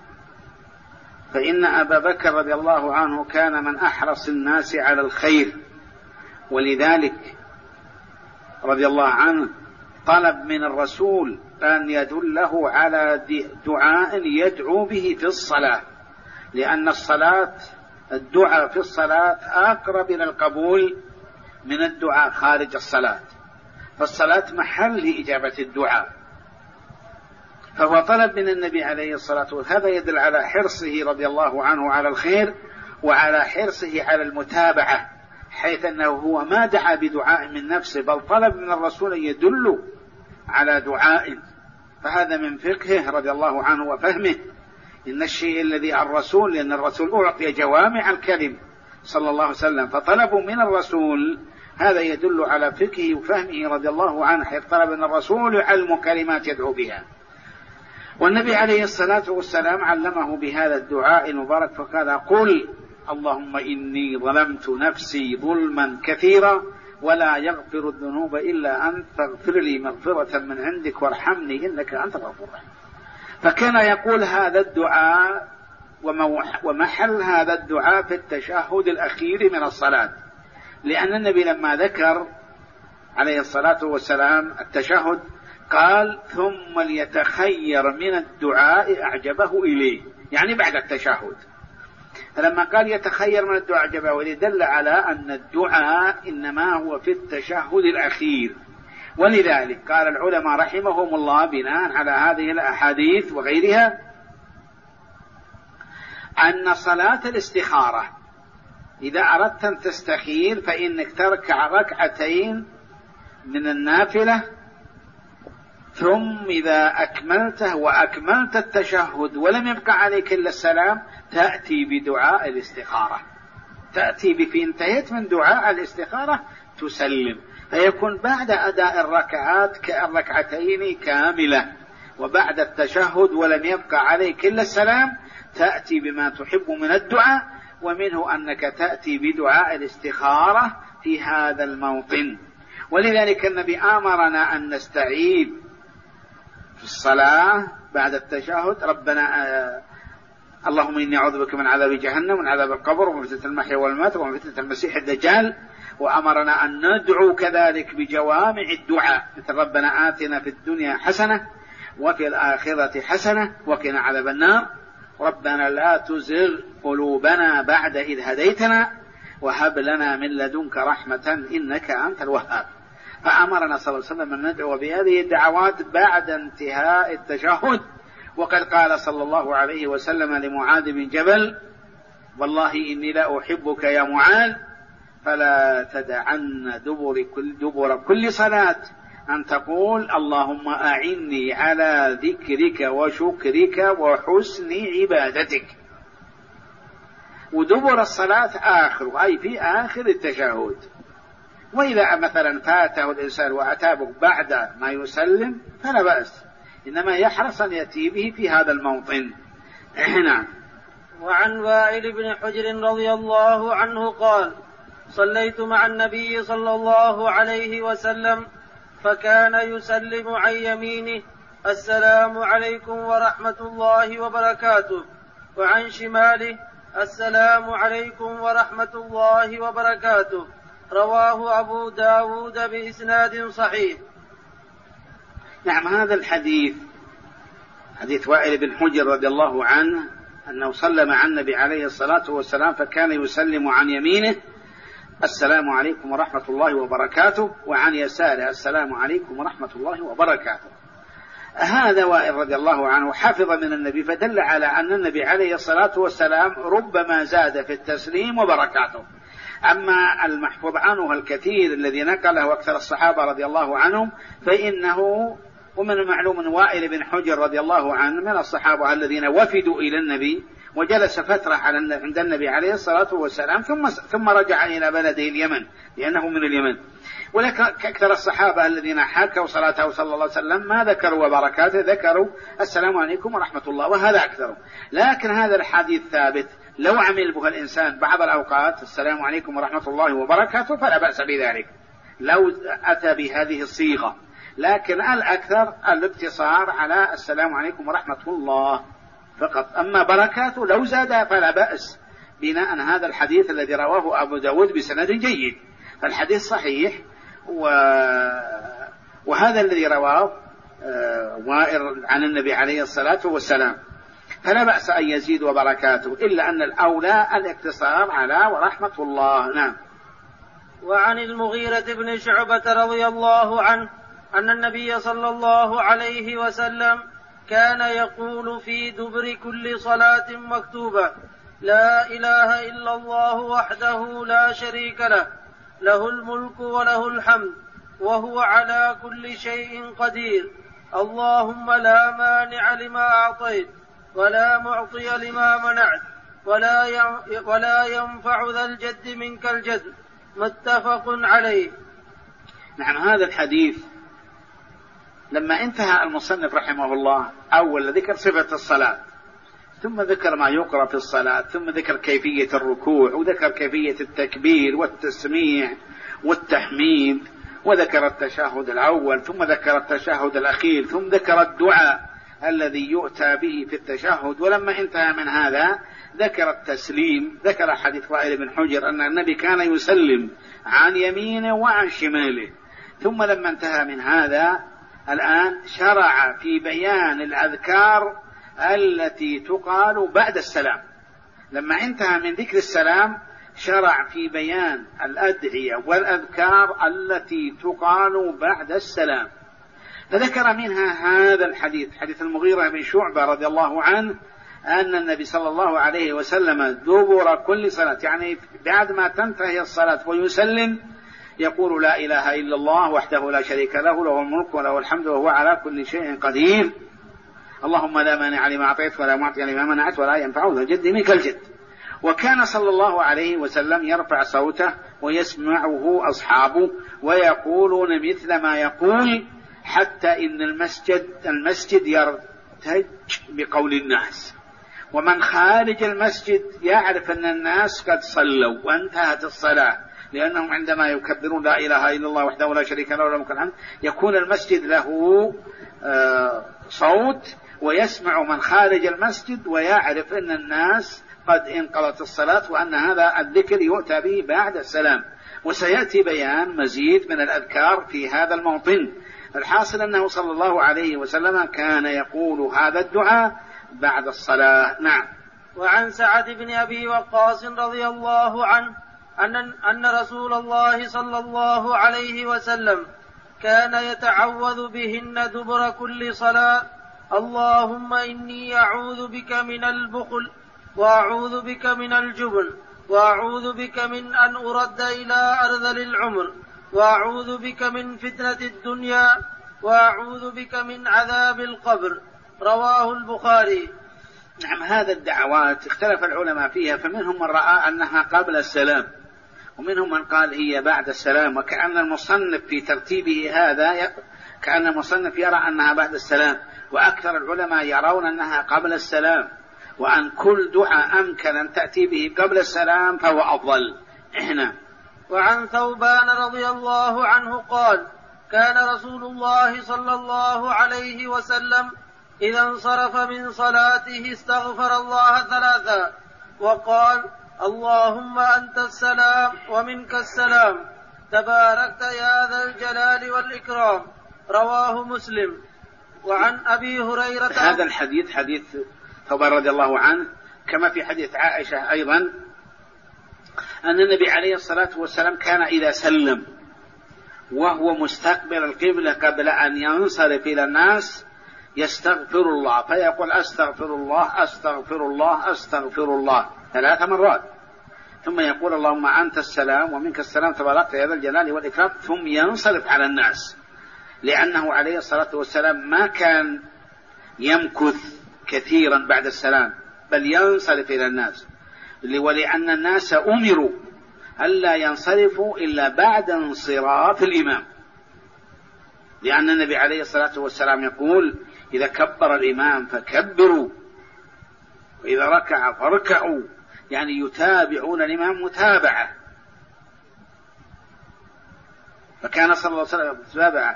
فإن أبا بكر رضي الله عنه كان من أحرص الناس على الخير، ولذلك رضي الله عنه طلب من الرسول أن يدله على دعاء يدعو به في الصلاة، لأن الدعاء في الصلاة أقرب إلى القبول من الدعاء خارج الصلاة، فالصلاة محل لإجابة الدعاء. فهو طلب من النبي عليه الصلاة والسلام، هذا يدل على حرصه رضي الله عنه على الخير وعلى حرصه على المتابعة، حيث أنه هو ما دعا بدعاء من نفسه، بل طلب من الرسول أن يدل على دعاء. فهذا من فقهه رضي الله عنه وفهمه إن الشيء الذي الرسول، لأن الرسول أعطي جوامع الكلم صلى الله عليه وسلم، فطلبوا من الرسول، هذا يدل على فقهه وفهمه رضي الله عنه، حيث طلب من الرسول يعلم كلمات يدعو بها. والنبي عليه الصلاة والسلام علمه بهذا الدعاء المبارك، فقال: قل اللهم إني ظلمت نفسي ظلما كثيرا ولا يغفر الذنوب إلا أنت فاغفر لي مغفرة من عندك وارحمني إنك أنت الغفور الرحيم. فكان يقول هذا الدعاء، ومحل هذا الدعاء في التشهد الأخير من الصلاة، لأن النبي لما ذكر عليه الصلاة والسلام التشهد قال: ثم ليتخير من الدعاء أعجبه إليه، يعني بعد التشهد. فلما قال يتخير من الدعاء أعجبه إليه دل على أن الدعاء إنما هو في التشهد الأخير. ولذلك قال العلماء رحمهم الله بناء على هذه الأحاديث وغيرها أن صلاة الاستخارة إذا أردت أن تستخير فإنك تركع ركعتين من النافلة، ثم إذا أكملته وأكملت التشهد ولم يبقى عليك إلا السلام تأتي بدعاء الاستخارة، تأتي في انتهيت من دعاء الاستخارة تسلم، فيكون بعد أداء الركعات كالركعتين كاملة، وبعد التشهد ولم يبقى عليك إلا السلام تأتي بما تحب من الدعاء، ومنه أنك تأتي بدعاء الاستخارة في هذا الموطن. ولذلك النبي آمرنا أن نستعيذ في الصلاة بعد التشهد: ربنا اللهم إني أعوذ بك من عذاب جهنم ومن عذاب القبر ومن فتنة المحيا والممات ومن فتنة المسيح الدجال. وأمرنا أن ندعو كذلك بجوامع الدعاء، مثل: ربنا آتنا في الدنيا حسنة وفي الآخرة حسنة وقنا عذاب النار، ربنا لا تزغ قلوبنا بعد إذ هديتنا وهب لنا من لدنك رحمة إنك أنت الوهاب. فأمرنا صلى الله عليه وسلم أن ندعو بهذه الدعوات بعد انتهاء التشهد. وقد قال صلى الله عليه وسلم لمعاذ بن جبل: والله إني لا أحبك يا معاذ فلا تدعن دبر كل صلاة أن تقول اللهم أعني على ذكرك وشكرك وحسن عبادتك. ودبر الصلاة آخر، أي في آخر التشهد. وإذا مثلا فاته الإنسان وأتابه بعد ما يسلم فلا بأس، إنما يحرص أن يأتي به في هذا الموطن. نعم. وعن وائل بن حجر رضي الله عنه قال: صليت مع النبي صلى الله عليه وسلم فكان يسلم عن يمينه: السلام عليكم ورحمة الله وبركاته، وعن شماله: السلام عليكم ورحمة الله وبركاته. رواه أبو داود بإسناد صحيح. نعم. هذا الحديث حديث وائل بن حجر رضي الله عنه أنه صلى مع النبي عليه الصلاة والسلام فكان يسلم عن يمينه: السلام عليكم ورحمة الله وبركاته، وعن يساره: السلام عليكم ورحمة الله وبركاته. هذا وائل رضي الله عنه حفظ من النبي، فدل على أن النبي عليه الصلاة والسلام ربما زاد في التسليم وبركاته. أما المحفوظ عنه الكثير الذي نقله أكثر الصحابة رضي الله عنهم فإنه، ومن المعلوم وائل بن حجر رضي الله عنه من الصحابة الذين وفدوا إلى النبي وجلس فترة عند النبي عليه الصلاة والسلام ثم رجع إلى بلده اليمن لأنه من اليمن. ولكن أكثر الصحابة الذين حكوا صلاته صلى الله عليه وسلم ما ذكروا وبركاته، ذكروا السلام عليكم ورحمة الله، وهذا أكثر. لكن هذا الحديث ثابت، لو عمل به الإنسان بعض الأوقات السلام عليكم ورحمة الله وبركاته فلا بأس بذلك لو أتى بهذه الصيغة، لكن الأكثر الاقتصار على السلام عليكم ورحمة الله فقط. أما بركاته لو زاد فلا بأس، بناء هذا الحديث الذي رواه أبو داود بسند جيد، فالحديث صحيح وهذا الذي رواه وائل عن النبي عليه الصلاة والسلام، فلا بأس أن يزيد وبركاته، إلا أن الأولى الاقتصار على ورحمة الله. نعم. وعن المغيرة بن شعبة رضي الله عنه أن النبي صلى الله عليه وسلم كان يقول في دبر كل صلاة مكتوبة: لا إله إلا الله وحده لا شريك له، له الملك وله الحمد وهو على كل شيء قدير، اللهم لا مانع لما أعطيت ولا معطي لما منعت ولا ينفع ذا الجد منك الجد. متفق عليه. نعم. هذا الحديث لما انتهى المصنف رحمه الله أول ذكر صفة الصلاة، ثم ذكر ما يقرأ في الصلاة، ثم ذكر كيفية الركوع، وذكر كيفية التكبير والتسميع والتحميد، وذكر التشهد الأول، ثم ذكر التشهد الأخير، ثم ذكر الدعاء الذي يؤتى به في التشهد. ولما انتهى من هذا ذكر التسليم، ذكر حديث وائل بن حجر أن النبي كان يسلم عن يمينه وعن شماله. ثم لما انتهى من هذا الآن شرع في بيان الأذكار التي تقال بعد السلام. لما انتهى من ذكر السلام شرع في بيان الأدعية والأذكار التي تقال بعد السلام، فذكر منها هذا الحديث، حديث المغيرة بن شعبة رضي الله عنه أن النبي صلى الله عليه وسلم دبر كل صلاة، يعني بعد ما تنتهي الصلاة ويسلم يقول: لا إله إلا الله وحده لا شريك له، له الملك وله الحمد وهو على كل شيء قدير، اللهم لا مانع لما أعطيت ولا معطي لما منعت ولا ينفع ذا الجد منك الجد. وكان صلى الله عليه وسلم يرفع صوته ويسمعه أصحابه ويقولون مثل ما يقول، حتى إن المسجد يرتج بقول الناس، ومن خارج المسجد يعرف أن الناس قد صلوا وانتهت الصلاة، لأنهم عندما يكبرون لا إله إلا الله وحده لا شريك له له الملك والحمد يكون المسجد له صوت، ويسمع من خارج المسجد ويعرف أن الناس قد انقضت الصلاة، وأن هذا الذكر يؤتى به بعد السلام. وسيأتي بيان مزيد من الأذكار في هذا الموطن. الحاصل أنه صلى الله عليه وسلم كان يقول هذا الدعاء بعد الصلاة. نعم. وعن سعد بن أبي وقاص رضي الله عنه أن رسول الله صلى الله عليه وسلم كان يتعوذ بهن دبر كل صلاة: اللهم إني أعوذ بك من البخل، وأعوذ بك من الجبن، وأعوذ بك من أن أرد إلى أرذل العمر، وأعوذ بك من فتنة الدنيا، وأعوذ بك من عذاب القبر. رواه البخاري. نعم. هذا الدعوات اختلف العلماء فيها، فمنهم من رأى أنها قبل السلام، ومنهم من قال هي بعد السلام، وكأن المصنف في ترتيبه هذا كأن المصنف يرى أنها بعد السلام، وأكثر العلماء يرون أنها قبل السلام، وأن كل دعاء أمكن أن تأتي به قبل السلام فهو أفضل. إحنا. وعن ثوبان رضي الله عنه قال: كان رسول الله صلى الله عليه وسلم إذا انصرف من صلاته استغفر الله 3 وقال: اللهم أنت السلام ومنك السلام، تباركت يا ذا الجلال والإكرام. رواه مسلم. وعن أبي هريرة هذا الحديث حديث ثوبان رضي الله عنه، كما في حديث عائشة أيضا أن النبي عليه الصلاة والسلام كان إذا سلم وهو مستقبل القبلة قبل أن ينصرف إلى الناس يستغفر الله، فيقول: أستغفر الله أستغفر الله أستغفر الله 3 مرات، ثم يقول: اللهم أنت السلام ومنك السلام، تباركت يا ذا الجلال والإكرام، ثم ينصرف على الناس، لأنه عليه الصلاة والسلام ما كان يمكث كثيرا بعد السلام، بل ينصرف إلى الناس، ولأن الناس أمروا ألا ينصرفوا إلا بعد انصراف الإمام، لأن النبي عليه الصلاة والسلام يقول: إذا كبر الإمام فكبروا، وإذا ركع فاركعوا، يعني يتابعون الإمام متابعة. فكان صلى الله عليه وسلم متابعة.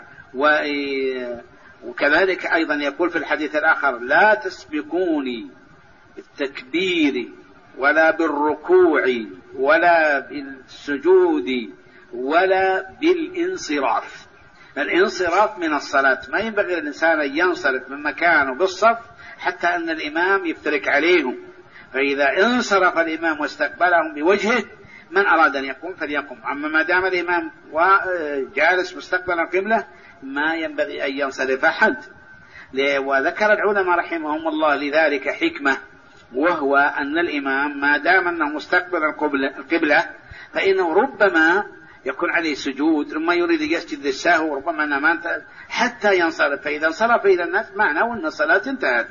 وكذلك أيضا يقول في الحديث الآخر: لا تسبقوني بالتكبير ولا بالركوع ولا بالسجود ولا بالانصراف. الانصراف من الصلاة. ما ينبغي للإنسان أن ينصرف من مكانه بالصف حتى أن الإمام يفترك عليهم، فإذا انصرف الإمام واستقبلهم بوجهه من أراد أن يقوم فليقوم. أما ما دام الإمام جالس مستقبل القبلة ما ينبغي أن ينصرف أحد. وذكر العلماء رحمهم الله لذلك حكمة، وهو أن الإمام ما دام أنه مستقبل القبلة فإنه ربما يكون عليه سجود، ربما يريد يسجد للسهو، ربما نام حتى ينصرف، فإذا انصرف إلى الناس معناه أن الصلاة انتهت.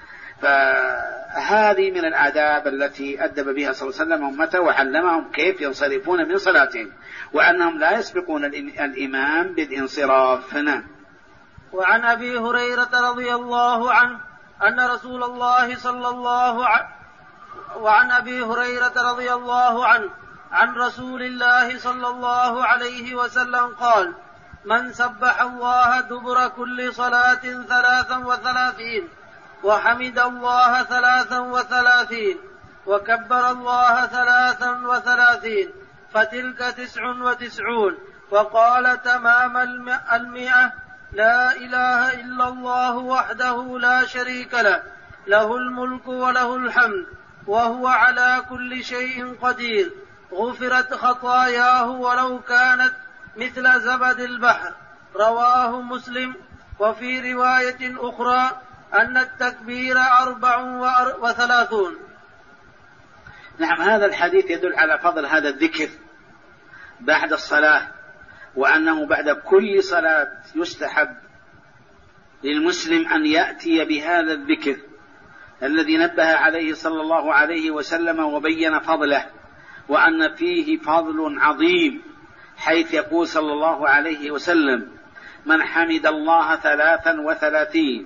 فهذه من الآداب التي أدب بها صلى الله عليه وسلم أمته وعلمهم كيف ينصرفون من صلاتهم، وأنهم لا يسبقون الإمام بالانصراف. نعم. وعن أبي هريرة رضي الله عنه أن رسول الله صلى الله وعن أبي هريرة رضي الله عنه عن رسول الله صلى الله عليه وسلم قال: من سبح الله دبر كل صلاة 33 وحمد الله 33 وكبر الله 33 فتلك 99 وقال تمام 100: لا إله إلا الله وحده لا شريك له، له الملك وله الحمد وهو على كل شيء قدير، غفرت خطاياه ولو كانت مثل زبد البحر. رواه مسلم. وفي رواية أخرى أن التكبير 34. نعم. هذا الحديث يدل على فضل هذا الذكر بعد الصلاة، وأنه بعد كل صلاة يستحب للمسلم أن يأتي بهذا الذكر الذي نبه عليه صلى الله عليه وسلم وبين فضله، وأن فيه فضل عظيم، حيث يقول صلى الله عليه وسلم: من حمد الله 33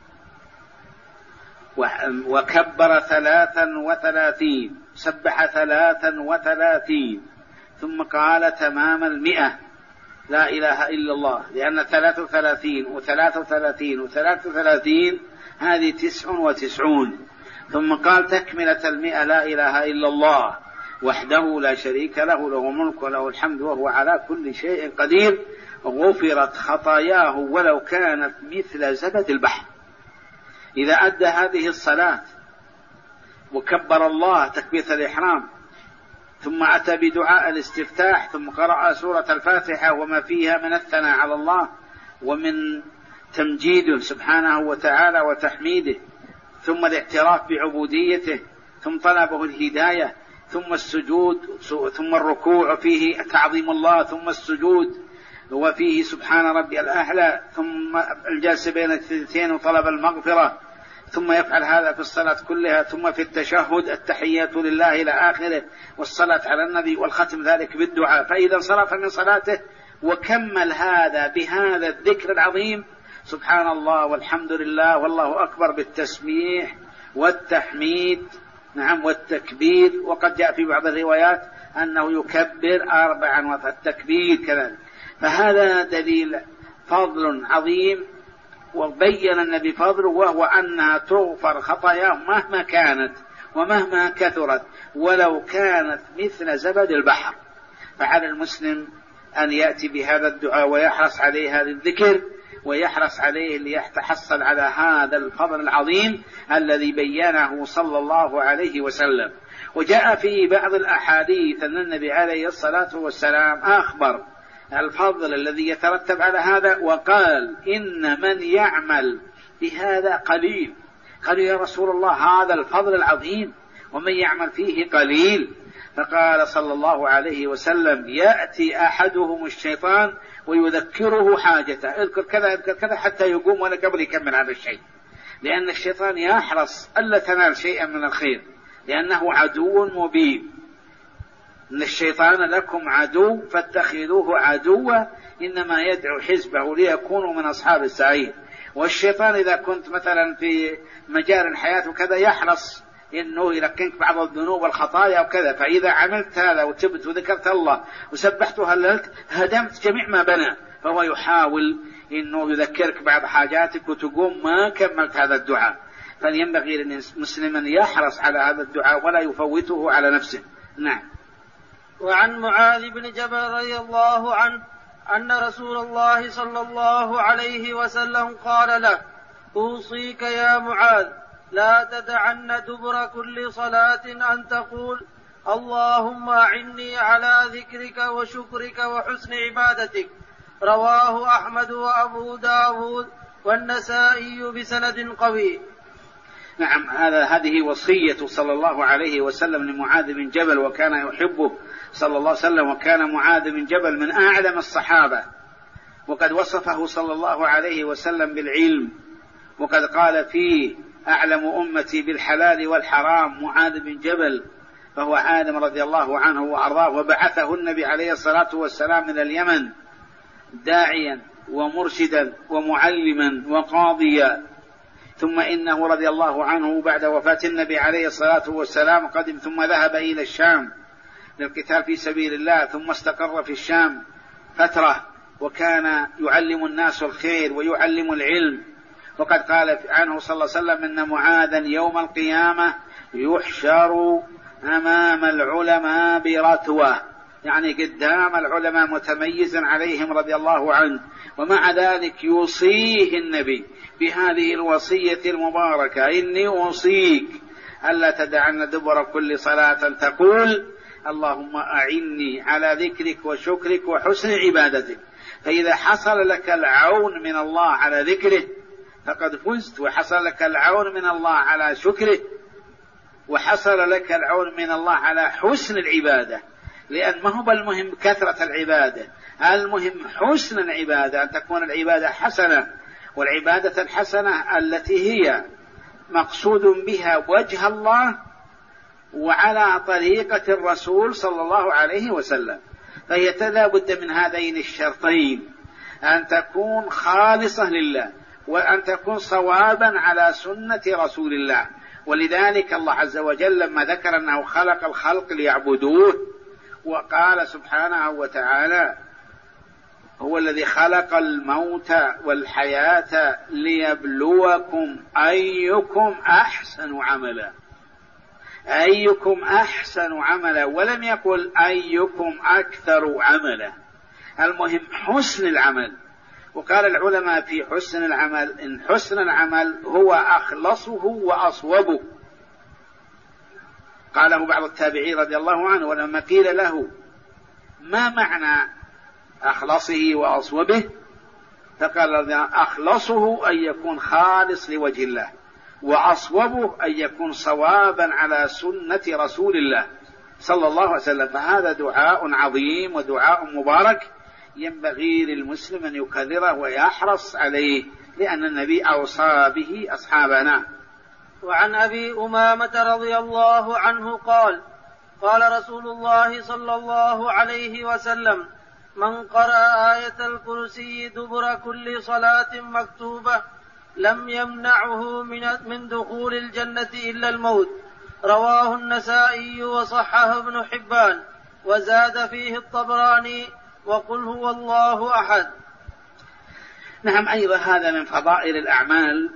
وكبر 33 سبح 33 ثم قال تمام 100 لا إله إلا الله، لأن 33 و33 و33 هذه 99. ثم قال تكملة 100 لا إله إلا الله وحده لا شريك له، له الملك وله الحمد وهو على كل شيء قدير، غفرت خطاياه ولو كانت مثل زبد البحر. إذا أدى هذه الصلاة وكبر الله تكبيرة الإحرام، ثم أتى بدعاء الاستفتاح، ثم قرأ سورة الفاتحة وما فيها من الثناء على الله ومن تمجيده سبحانه وتعالى وتحميده، ثم الاعتراف بعبوديته، ثم طلبه الهداية، ثم السجود، ثم الركوع فيه تعظيم الله، ثم السجود وفيه سبحان ربي الأعلى، ثم الجلسة بين الثنتين وطلب المغفرة، ثم يفعل هذا في الصلاة كلها، ثم في التشهد التحيات لله إلى آخره، والصلاة على النبي، والختم ذلك بالدعاء. فإذا انصرف من صلاته وكمل هذا بهذا الذكر العظيم سبحان الله والحمد لله والله أكبر بالتسبيح والتحميد نعم والتكبير، وقد جاء في بعض الروايات أنه يكبر 4 والتكبير كذلك. فهذا دليل فضل عظيم، وبين النبي فضله، وهو أنها تغفر خطاياه مهما كانت ومهما كثرت ولو كانت مثل زبد البحر. فعلى المسلم أن يأتي بهذا الدعاء ويحرص عليه هذا الذكر، ويحرص عليه ليتحصل على هذا الفضل العظيم الذي بينه صلى الله عليه وسلم. وجاء في بعض الأحاديث أن النبي عليه الصلاة والسلام أخبر الفضل الذي يترتب على هذا، وقال إن من يعمل بهذا قليل. قالوا يا رسول الله هذا الفضل العظيم ومن يعمل فيه قليل؟ فقال صلى الله عليه وسلم يأتي أحدهم الشيطان ويذكره حاجته، اذكر كذا اذكر كذا حتى يقوم ولا قبل يكمل هذا الشيء، لأن الشيطان يحرص ألا تنال شيئا من الخير، لأنه عدو مبين. إن الشيطان لكم عدو فاتخذوه عدوا إنما يدعو حزبه ليكونوا من أصحاب السعير. والشيطان إذا كنت مثلا في مجال الحياة وكذا يحرص إنه يلقنك بعض الذنوب والخطايا وكذا، فإذا عملت هذا وتبت وذكرت الله وسبحت وهللت هدمت جميع ما بنى، فهو يحاول إنه يذكرك بعض حاجاتك وتقوم ما كملت هذا الدعاء. فينبغي للمسلم أن يحرص على هذا الدعاء ولا يفوته على نفسه. نعم. وعن معاذ بن جبل رضي الله عنه أن رسول الله صلى الله عليه وسلم قال له: أوصيك يا معاذ لا تدعن دبر كل صلاة أن تقول: اللهم أعني على ذكرك وشكرك وحسن عبادتك. رواه أحمد وأبو داود والنسائي بسند قوي. نعم، هذه وصية صلى الله عليه وسلم لمعاذ بن جبل، وكان يحبه صلى الله عليه وسلم، وكان معاذ بن جبل من أعلم الصحابة، وقد وصفه صلى الله عليه وسلم بالعلم، وقد قال فيه: أعلم أمتي بالحلال والحرام معاذ بن جبل، فهو عالم رضي الله عنه وأرضاه. وبعثه النبي عليه الصلاة والسلام من اليمن داعيا ومرشدا ومعلما وقاضيا، ثم إنه رضي الله عنه بعد وفاة النبي عليه الصلاة والسلام قدم، ثم ذهب إلى الشام للقتال في سبيل الله، ثم استقر في الشام فترة، وكان يعلم الناس الخير ويعلم العلم. وقد قال عنه صلى الله عليه وسلم: إن معاذا يوم القيامة يحشر أمام العلماء برتوة، يعني قدام العلماء متميزا عليهم رضي الله عنه. ومع ذلك يوصيه النبي بهذه الوصية المباركة: إني أوصيك ألا تدعن دبر كل صلاة تقول: اللهم أعني على ذكرك وشكرك وحسن عبادتك. فإذا حصل لك العون من الله على ذكره فقد فزت، وحصل لك العون من الله على شكره، وحصل لك العون من الله على حسن العبادة. لأن ما هو المهم كثرة العبادة، المهم حسن العبادة، أن تكون العبادة حسنة، والعبادة الحسنة التي هي مقصود بها وجه الله وعلى طريقة الرسول صلى الله عليه وسلم. فهي لا بد من هذين الشرطين: أن تكون خالصة لله، وأن تكون صوابا على سنة رسول الله. ولذلك الله عز وجل لما ذكر أنه خلق الخلق ليعبدوه، وقال سبحانه وتعالى: هو الذي خلق الموت والحياة ليبلوكم أيكم أحسن عملا، أيكم أحسن عملا، ولم يقل أيكم أكثر عملا. المهم حسن العمل. وقال العلماء في حسن العمل إن حسن العمل هو أخلصه وأصوبه. قاله بعض التابعين رضي الله عنه، ولما قيل له: ما معنى أخلصه وأصوبه؟ فقال: أخلصه أن يكون خالص لوجه الله، وأصوبه أن يكون صوابا على سنة رسول الله صلى الله عليه وسلم. فهذا دعاء عظيم ودعاء مبارك ينبغي للمسلم أن يكرره ويحرص عليه، لأن النبي أوصى به أصحابنا. وعن أبي أمامة رضي الله عنه قال: قال رسول الله صلى الله عليه وسلم: من قرأ آية الكرسي دبر كل صلاة مكتوبة لم يمنعه من دخول الجنة إلا الموت. رواه النسائي وصححه ابن حبان، وزاد فيه الطبراني: وقل هو الله أحد. نعم، أيضا هذا من فضائل الأعمال،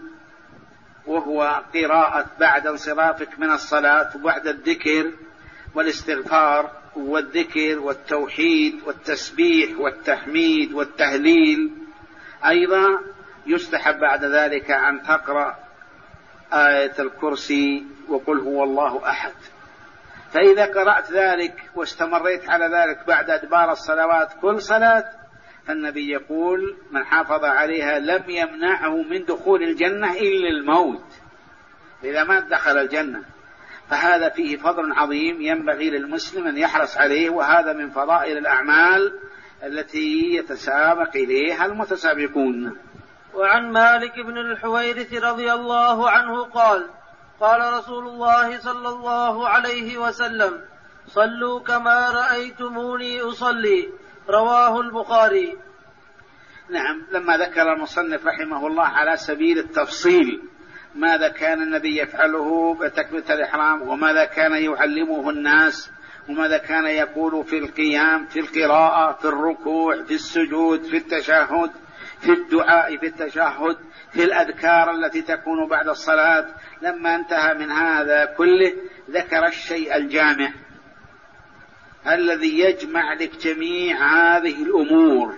وهو قراءة بعد انصرافك من الصلاة وبعد الذكر والاستغفار والذكر والتوحيد والتسبيح والتحميد والتهليل. أيضا يستحب بعد ذلك أن تقرأ آية الكرسي وقل هو الله أحد. فإذا قرأت ذلك واستمريت على ذلك بعد أدبار الصلوات كل صلاة، فالنبي يقول: من حافظ عليها لم يمنعه من دخول الجنة إلا الموت، إذا ما دخل الجنة. فهذا فيه فضل عظيم ينبغي للمسلم أن يحرص عليه، وهذا من فضائل الأعمال التي يتسابق إليها المتسابقون. وعن مالك بن الحويرث رضي الله عنه قال: قال رسول الله صلى الله عليه وسلم: صلوا كما رأيتموني أصلي. رواه البخاري. نعم، لما ذكر المصنف رحمه الله على سبيل التفصيل ماذا كان النبي يفعله بتكبيرة الإحرام، وماذا كان يعلمه الناس، وماذا كان يقول في القيام، في القراءة، في الركوع، في السجود، في التشهد، في الدعاء في التشهد، في الأذكار التي تكون بعد الصلاة، لما انتهى من هذا كله ذكر الشيء الجامع الذي يجمع لك جميع هذه الأمور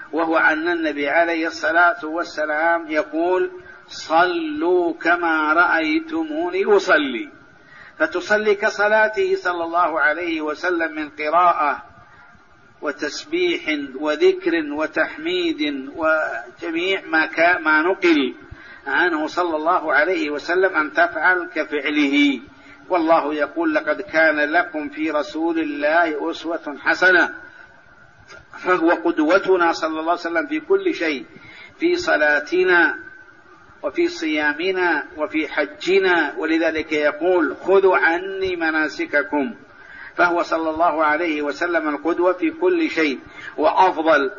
وهو أن النبي عليه الصلاة والسلام يقول صلوا كما رأيتموني أصلي، فتصلي كصلاته صلى الله عليه وسلم من قراءة وتسبيح وذكر وتحميد وجميع ما نقل عنه صلى الله عليه وسلم أن تفعل كفعله. والله يقول لقد كان لكم في رسول الله أسوة حسنة، فهو قدوتنا صلى الله عليه وسلم في كل شيء، في صلاتنا وفي صيامنا وفي حجنا، ولذلك يقول خذوا عني مناسككم، فهو صلى الله عليه وسلم القدوة في كل شيء. وأفضل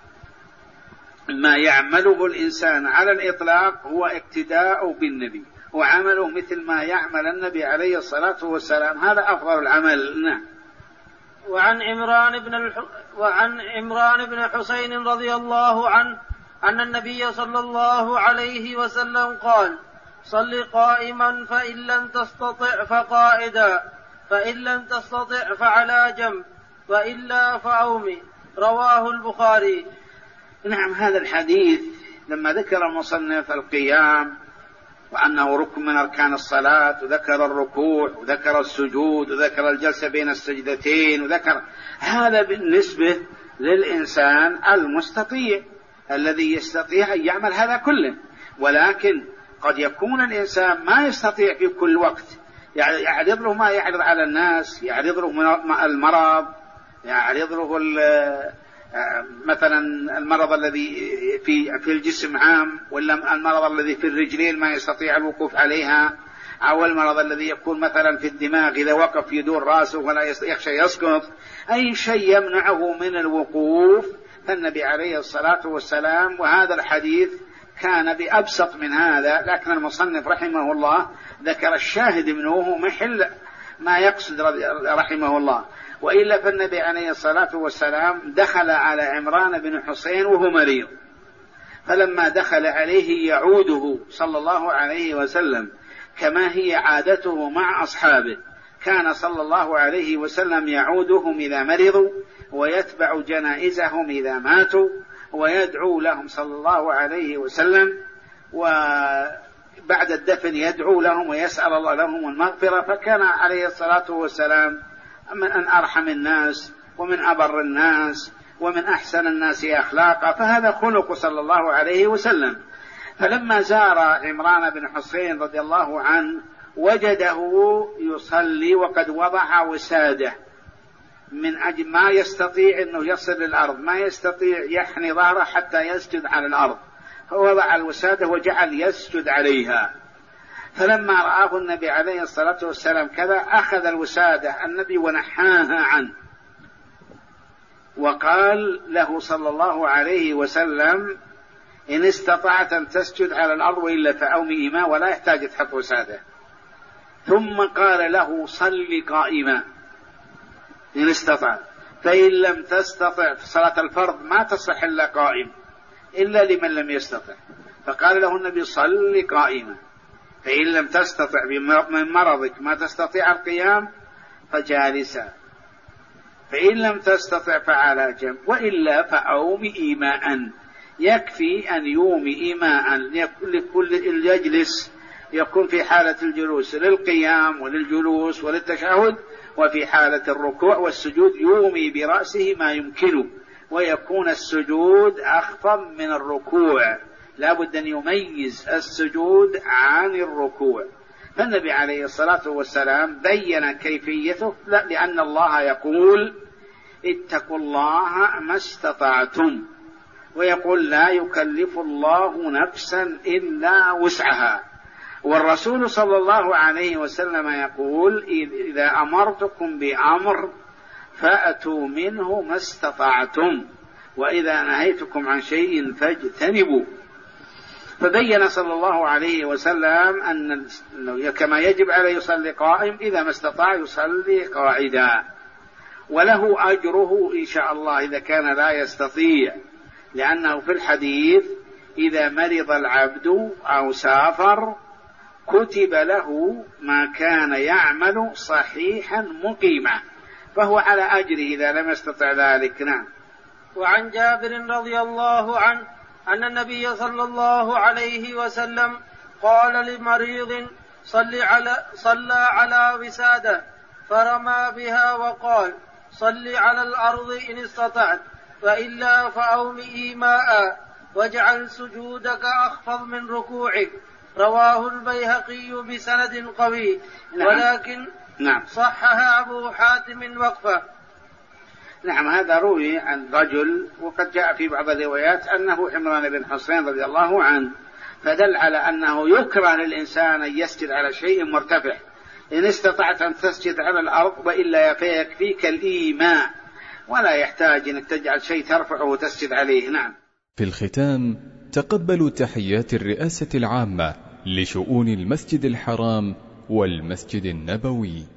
ما يعمله الإنسان على الإطلاق هو اقتداء بالنبي وعمله مثل ما يعمل النبي عليه الصلاة والسلام، هذا أفضل العمل. نعم. وعن عمران بن حسين رضي الله عنه أن النبي صلى الله عليه وسلم قال صل قائما فإن لم تستطع فقائدا، فإن لم تستطع فعلى جنب، وإلا فأومي، رواه البخاري. نعم، هذا الحديث لما ذكر المصنف القيام وأنه ركن من أركان الصلاة، وذكر الركوع وذكر السجود وذكر الجلسة بين السجدتين، وذكر هذا بالنسبة للإنسان المستطيع الذي يستطيع أن يعمل هذا كله. ولكن قد يكون الإنسان ما يستطيع في كل وقت، يعرض له ما يعرض على الناس، يعرض له المرض، يعرض له مثلا المرض الذي في الجسم عام، ولا المرض الذي في الرجلين ما يستطيع الوقوف عليها، أو المرض الذي يكون مثلا في الدماغ إذا وقف يدور رأسه ولا يخشى يسقط، أي شيء يمنعه من الوقوف. فالنبي عليه الصلاة والسلام، وهذا الحديث كان بأبسط من هذا، لكن المصنف رحمه الله ذكر الشاهد منه وهو محل ما يقصد رحمه الله. وإلا فالنبي عليه الصلاة والسلام دخل على عمران بن حسين وهو مريض، فلما دخل عليه يعوده صلى الله عليه وسلم كما هي عادته مع أصحابه، كان صلى الله عليه وسلم يعودهم إذا مرضوا ويتبع جنائزهم إذا ماتوا ويدعو لهم صلى الله عليه وسلم، وبعد الدفن يدعو لهم ويسأل الله لهم المغفرة. فكان عليه الصلاة والسلام من أن أرحم الناس ومن أبر الناس ومن أحسن الناس أخلاقا، فهذا خلق صلى الله عليه وسلم. فلما زار عمران بن حسين رضي الله عنه وجده يصلي وقد وضع وساده من أجل ما يستطيع أنه يصل للأرض، ما يستطيع يحني ظهره حتى يسجد على الأرض، فوضع الوسادة وجعل يسجد عليها. فلما رآه النبي عليه الصلاة والسلام كذا أخذ الوسادة النبي ونحاها عنه، وقال له صلى الله عليه وسلم إن استطعت أن تسجد على الأرض وإلا فأومي إيماء، ولا يحتاج تحط وسادة. ثم قال له صل قائما إن استطعت، فإن لم تستطع في صلاة الفرض ما تصح إلا قائم إلا لمن لم يستطع، فقال له النبي صل قائما، فإن لم تستطع من مرضك ما تستطيع القيام فجالسا، فإن لم تستطع فعلى جنب، وإلا فأومي إيماء. يكفي أن يومي إيماء لكل اليجلس يكون في حالة الجلوس للقيام وللجلوس وللتشهد، وفي حالة الركوع والسجود يومي برأسه ما يمكنه، ويكون السجود أخفض من الركوع، لا بد أن يميز السجود عن الركوع. فالنبي عليه الصلاة والسلام بين كيفيته، لأن الله يقول اتقوا الله ما استطعتم، ويقول لا يكلف الله نفسا إلا وسعها. والرسول صلى الله عليه وسلم يقول إذا أمرتكم بأمر فأتوا منه ما استطعتم، وإذا نهيتكم عن شيء فاجتنبوا. فبين صلى الله عليه وسلم أن كما يجب عليه يصلي قائم، إذا ما استطاع يصلي قاعدا، وله أجره إن شاء الله إذا كان لا يستطيع، لأنه في الحديث إذا مرض العبد أو سافر كتب له ما كان يعمل صحيحا مقيما، فهو على أجره إذا لم يستطع ذلك. نعم. وعن جابر رضي الله عنه أن النبي صلى الله عليه وسلم قال لمريض صلى على وسادة فرمى بها وقال صل على الأرض إن استطعت وإلا فأومئي ماء واجعل سجودك أخفض من ركوعك. رواه البيهقي بسند قوي ولكن صحها أبو حاتم وقفه. نعم هذا روي عن رجل وقد جاء في بعض الروايات أنه عمران بن حصين رضي الله عنه، فدل على أنه يكره للإنسان أن يسجد على شيء مرتفع، إن استطعت أن تسجد على الأرض وإلا فيكفيك الإيماء ولا يحتاج أنك تجعل شيء ترفعه وتسجد عليه. نعم. في الختام تقبلوا تحيات الرئاسة العامة لشؤون المسجد الحرام والمسجد النبوي.